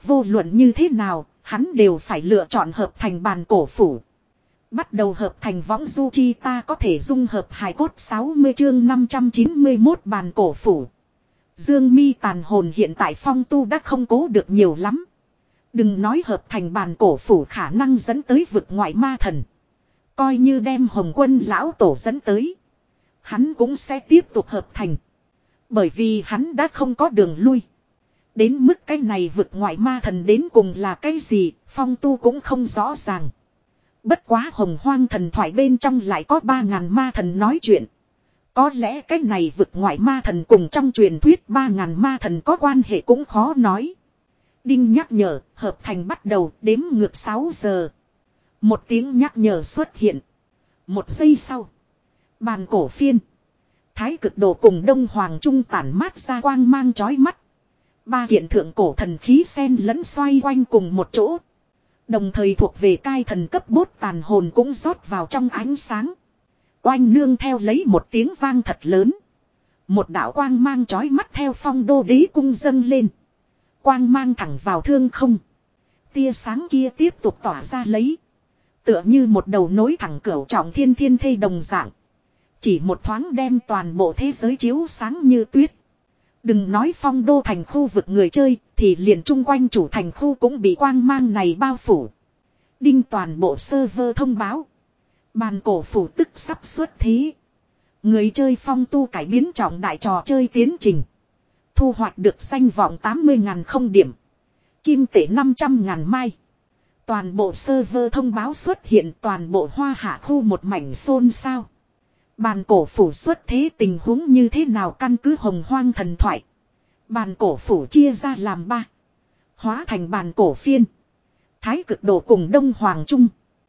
Vô luận như thế nào, hắn đều phải lựa chọn hợp thành bàn cổ phủ. Bắt đầu hợp thành võng du chi ta có thể dung hợp hài cốt sáu mươi chương năm trăm chín mươi mốt bàn cổ phủ. Dương mi tàn hồn hiện tại Phong Tu đã không cố được nhiều lắm. Đừng nói hợp thành bàn cổ phủ khả năng dẫn tới vực ngoại ma thần. Coi như đem Hồng Quân lão tổ dẫn tới. Hắn cũng sẽ tiếp tục hợp thành. Bởi vì hắn đã không có đường lui. Đến mức cái này vực ngoại ma thần đến cùng là cái gì, Phong Tu cũng không rõ ràng. Bất quá Hồng Hoang thần thoại bên trong lại có ba ngàn ma thần nói chuyện. Có lẽ cái này vực ngoại ma thần cùng trong truyền thuyết ba ngàn ma thần có quan hệ cũng khó nói. Đinh nhắc nhở, hợp thành bắt đầu, đếm ngược sáu giờ. Một tiếng nhắc nhở xuất hiện. Một giây sau. Bàn cổ phiên. Thái cực đồ cùng Đông Hoàng Trung tản mát ra quang mang chói mắt. Ba kiện thượng cổ thần khí xen lẫn xoay quanh cùng một chỗ. Đồng thời thuộc về cai thần cấp bốt tàn hồn cũng rót vào trong ánh sáng. Oanh nương theo lấy một tiếng vang thật lớn. Một đạo quang mang chói mắt theo Phong Đô Đế cung dâng lên. Quang mang thẳng vào thương không. Tia sáng kia tiếp tục tỏa ra lấy. Tựa như một đầu nối thẳng cửu trọng thiên thiên thê đồng dạng. Chỉ một thoáng đem toàn bộ thế giới chiếu sáng như tuyết. Đừng nói Phong Đô thành khu vực người chơi, thì liền chung quanh chủ thành khu cũng bị quang mang này bao phủ. Đinh toàn bộ server thông báo. Bàn cổ phủ tức sắp xuất thí. Người chơi Phong Tu cải biến trọng đại trò chơi tiến trình. Thu hoạch được danh vọng tám mươi ngàn không điểm. Kim tệ năm trăm ngàn mai. Toàn bộ server thông báo xuất hiện toàn bộ hoa hạ khu một mảnh xôn xao. Bàn cổ phủ xuất thế tình huống như thế nào căn cứ Hồng Hoang thần thoại. Bàn cổ phủ chia ra làm ba. Hóa thành bàn cổ phiên. Thái cực đồ cùng Đông Hoàng Trung.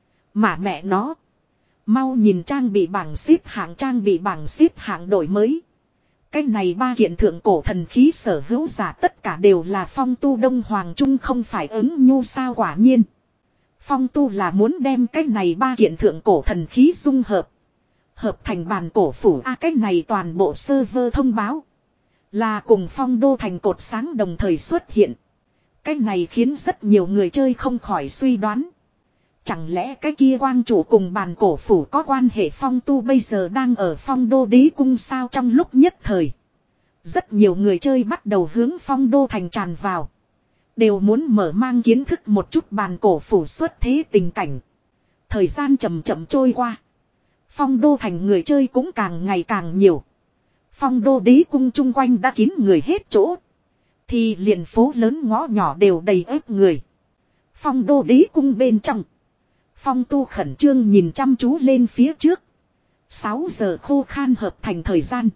Mà mẹ nó. Mau nhìn trang bị bảng xếp hạng trang bị bảng xếp hạng đổi mới. Cái này ba kiện thượng cổ thần khí sở hữu giả tất cả đều là Phong Tu Đông Hoàng Trung không phải ứng nhu sao quả nhiên. Phong Tu là muốn đem cái này ba kiện thượng cổ thần khí dung hợp. Hợp thành bàn cổ phủ a à, cái này toàn bộ server thông báo. Là cùng Phong Đô thành cột sáng đồng thời xuất hiện. Cái này khiến rất nhiều người chơi không khỏi suy đoán. Chẳng lẽ cái kia quang chủ cùng bàn cổ phủ có quan hệ Phong Tu bây giờ đang ở Phong Đô Đế cung sao trong lúc nhất thời. Rất nhiều người chơi bắt đầu hướng Phong Đô thành tràn vào. Đều muốn mở mang kiến thức một chút bàn cổ phủ xuất thế tình cảnh. Thời gian chậm chậm trôi qua. Phong Đô thành người chơi cũng càng ngày càng nhiều. Phong Đô Đế cung chung quanh đã kín người hết chỗ. Thì liền phố lớn ngõ nhỏ đều đầy ếp người. Phong Đô Đế cung bên trong. Phong Tu khẩn trương nhìn chăm chú lên phía trước. sáu giờ khô khan hợp thành thời gian.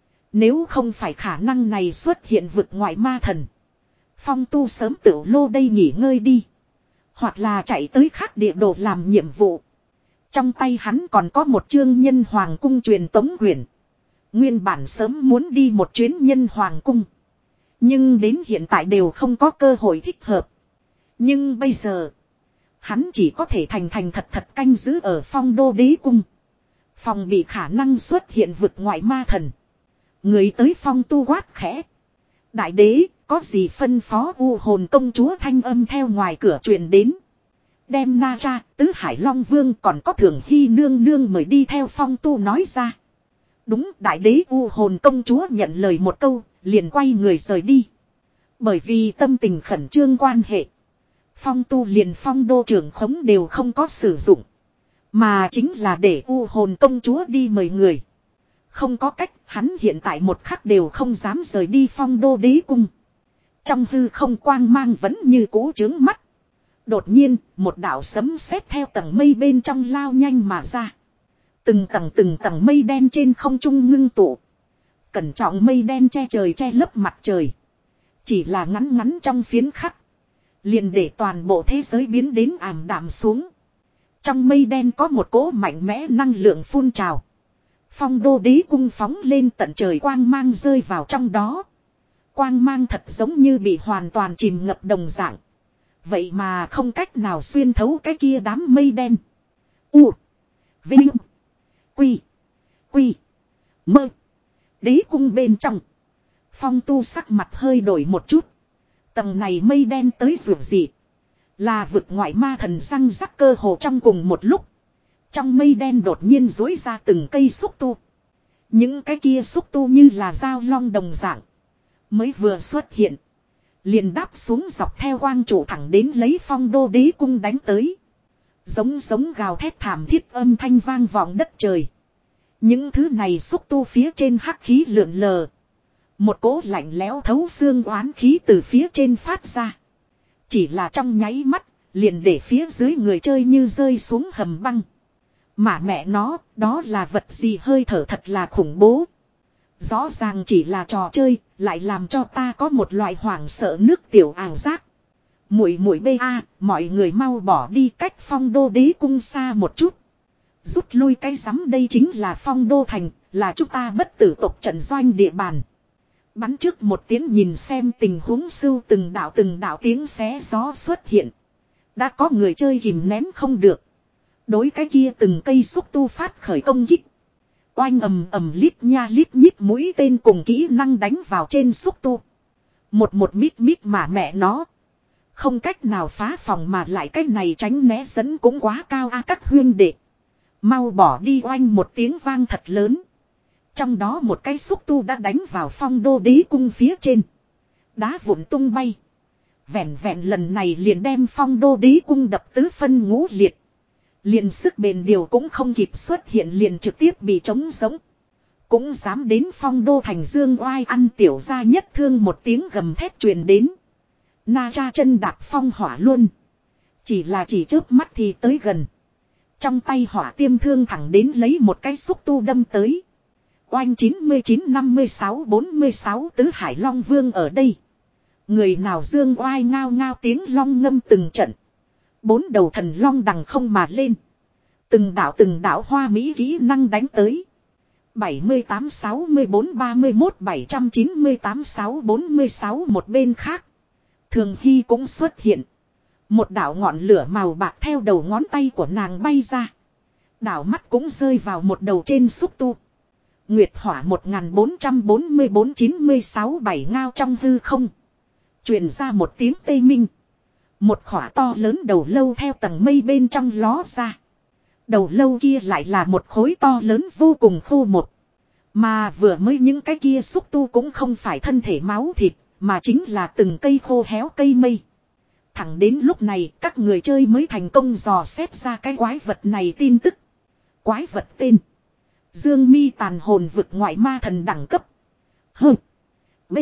Nếu không phải khả năng này xuất hiện vực ngoại ma thần. Phong Tu sớm tự lô đây nghỉ ngơi đi. Hoặc là chạy tới khác địa đồ làm nhiệm vụ. Trong tay hắn còn có một chương nhân hoàng cung truyền tống quyển. Nguyên bản sớm muốn đi một chuyến nhân hoàng cung. Nhưng đến hiện tại đều không có cơ hội thích hợp. Nhưng bây giờ. Hắn chỉ có thể thành thành thật thật canh giữ ở Phong Đô Đế cung. Phòng bị khả năng xuất hiện vực ngoại ma thần. Người tới Phong Tu quát khẽ. Đại đế, có gì phân phó u hồn công chúa thanh âm theo ngoài cửa truyền đến. Đem Na Cha, Tứ Hải Long Vương còn có Thường Hy nương nương mời đi theo Phong Tu nói ra. Đúng, đại đế u hồn công chúa nhận lời một câu, liền quay người rời đi. Bởi vì tâm tình khẩn trương quan hệ. Phong Tu liền Phong Đô trưởng khống đều không có sử dụng. Mà chính là để u hồn công chúa đi mời người. Không có cách, hắn hiện tại một khắc đều không dám rời đi Phong Đô Đế cung. Trong hư không quang mang vẫn như cũ chướng mắt. Đột nhiên, một đạo sấm sét theo tầng mây bên trong lao nhanh mà ra. Từng tầng từng tầng mây đen trên không trung ngưng tụ. Cẩn trọng mây đen che trời che lấp mặt trời. Chỉ là ngắn ngắn trong phiến khắc. Liền để toàn bộ thế giới biến đến ảm đạm xuống. Trong mây đen có một cỗ mạnh mẽ năng lượng phun trào. Phong Đô Đế cung phóng lên tận trời quang mang rơi vào trong đó. Quang mang thật giống như bị hoàn toàn chìm ngập đồng dạng. Vậy mà không cách nào xuyên thấu cái kia đám mây đen. U. Vinh. Quy. Quy. Mơ. Đế cung bên trong. Phong Tu sắc mặt hơi đổi một chút. Tầng này mây đen tới rượu dị. Là vực ngoại ma thần răng rắc cơ hồ trong cùng một lúc. Trong mây đen đột nhiên dối ra từng cây xúc tu. Những cái kia xúc tu như là dao long đồng dạng. Mới vừa xuất hiện. Liền đáp xuống dọc theo quang trụ thẳng đến lấy Phong Đô Đế Cung đánh tới. Giống giống gào thét thảm thiết âm thanh vang vọng đất trời. Những thứ này xúc tu phía trên hắc khí lượn lờ. Một cỗ lạnh lẽo thấu xương oán khí từ phía trên phát ra. Chỉ là trong nháy mắt, liền để phía dưới người chơi như rơi xuống hầm băng. Mà mẹ nó, đó là vật gì hơi thở thật là khủng bố. Rõ ràng chỉ là trò chơi, lại làm cho ta có một loại hoảng sợ nước tiểu ảo giác. Muội muội bê a, mọi người mau bỏ đi cách Phong Đô Đế Cung xa một chút. Rút lui cái rắm, đây chính là Phong Đô Thành, là chúng ta bất tử tộc trận doanh địa bàn. Bắn trước một tiếng nhìn xem tình huống sưu từng đạo từng đạo tiếng xé gió xuất hiện. Đã có người chơi kìm nén không được. Đối cái kia từng cây xúc tu phát khởi công kích. Oanh ầm ầm lít nha lít nhít mũi tên cùng kỹ năng đánh vào trên xúc tu. Một một mít mít mà mẹ nó. Không cách nào phá phòng mà lại cách này tránh né dẫn cũng quá cao a các huyên đệ. Mau bỏ đi, oanh một tiếng vang thật lớn. Trong đó một cái xúc tu đã đánh vào Phong Đô Đế Cung phía trên. Đá vụn tung bay. Vẹn vẹn lần này liền đem Phong Đô Đế Cung đập tứ phân ngũ liệt. Liền sức bền điều cũng không kịp xuất hiện, liền trực tiếp bị trống giống. Cũng dám đến Phong Đô Thành dương oai ăn tiểu ra nhất thương, một tiếng gầm thét truyền đến. Na cha chân đạp phong hỏa luôn. Chỉ là chỉ chớp mắt thì tới gần. Trong tay hỏa tiêm thương thẳng đến lấy một cái xúc tu đâm tới. Oanh chín mươi chín năm mươi sáu bốn mươi sáu tứ hải long vương ở đây. Người nào dương oai ngao ngao tiếng long ngâm từng trận. Bốn đầu thần long đằng không mà lên. Từng đảo từng đảo hoa mỹ kỹ năng đánh tới. bảy mươi tám sáu mươi bốn ba mươi mốt bảy trăm chín mươi tám sáu bốn mươi sáu một bên khác. Thường Hy cũng xuất hiện. Một đảo ngọn lửa màu bạc theo đầu ngón tay của nàng bay ra. Đảo mắt cũng rơi vào một đầu trên xúc tu. Nguyệt hỏa một nghìn bốn trăm bốn mươi bốn chín mươi sáu bảy ngao trong hư không. Truyền ra một tiếng tê minh. Một khỏa to lớn đầu lâu theo tầng mây bên trong ló ra. Đầu lâu kia lại là một khối to lớn vô cùng khô một. Mà vừa mới những cái kia xúc tu cũng không phải thân thể máu thịt, mà chính là từng cây khô héo cây mây. Thẳng đến lúc này các người chơi mới thành công dò xét ra cái quái vật này tin tức. Quái vật tên Dương Mi tàn hồn vực ngoại ma thần đẳng cấp H B.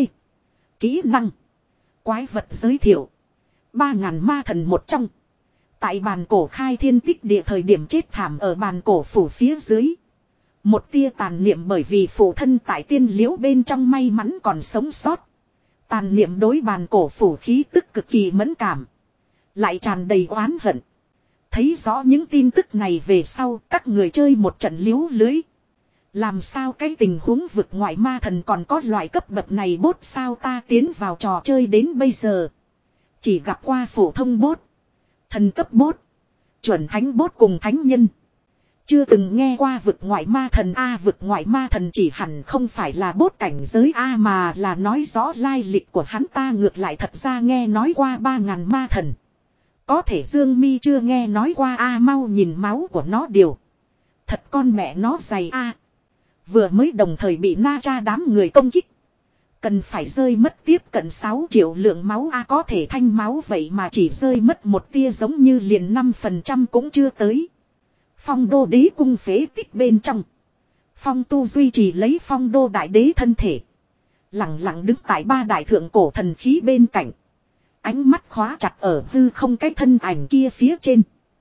Kỹ năng quái vật giới thiệu ba ngàn ma thần một trong. Tại bàn cổ khai thiên tích địa thời điểm chết thảm ở bàn cổ phủ phía dưới. Một tia tàn niệm bởi vì phụ thân tại tiên liễu bên trong may mắn còn sống sót. Tàn niệm đối bàn cổ phủ khí tức cực kỳ mẫn cảm. Lại tràn đầy oán hận. Thấy rõ những tin tức này về sau, các người chơi một trận liếu lưới. Làm sao cái tình huống vực ngoại ma thần còn có loại cấp bậc này bốt, sao ta tiến vào trò chơi đến bây giờ chỉ gặp qua phổ thông bốt, thần cấp bốt, chuẩn thánh bốt cùng thánh nhân. Chưa từng nghe qua vực ngoại ma thần a. Vực ngoại ma thần chỉ hẳn không phải là bốt cảnh giới a, mà là nói rõ lai lịch của hắn. Ta ngược lại thật ra nghe nói qua ba ngàn ma thần. Có thể Dương Mi chưa nghe nói qua a. Mau nhìn máu của nó điều. Thật con mẹ nó dày a. Vừa mới đồng thời bị Na Cha đám người công kích. Cần phải rơi mất tiếp cận sáu triệu lượng máu a. Có thể thanh máu vậy mà chỉ rơi mất một tia, giống như liền năm phần trăm cũng chưa tới. Phong Đô Đế Cung phế tích bên trong. Phong Tu duy trì lấy Phong Đô Đại Đế thân thể. Lặng lặng đứng tại ba đại thượng cổ thần khí bên cạnh. Ánh mắt khóa chặt ở hư không cái thân ảnh kia phía trên.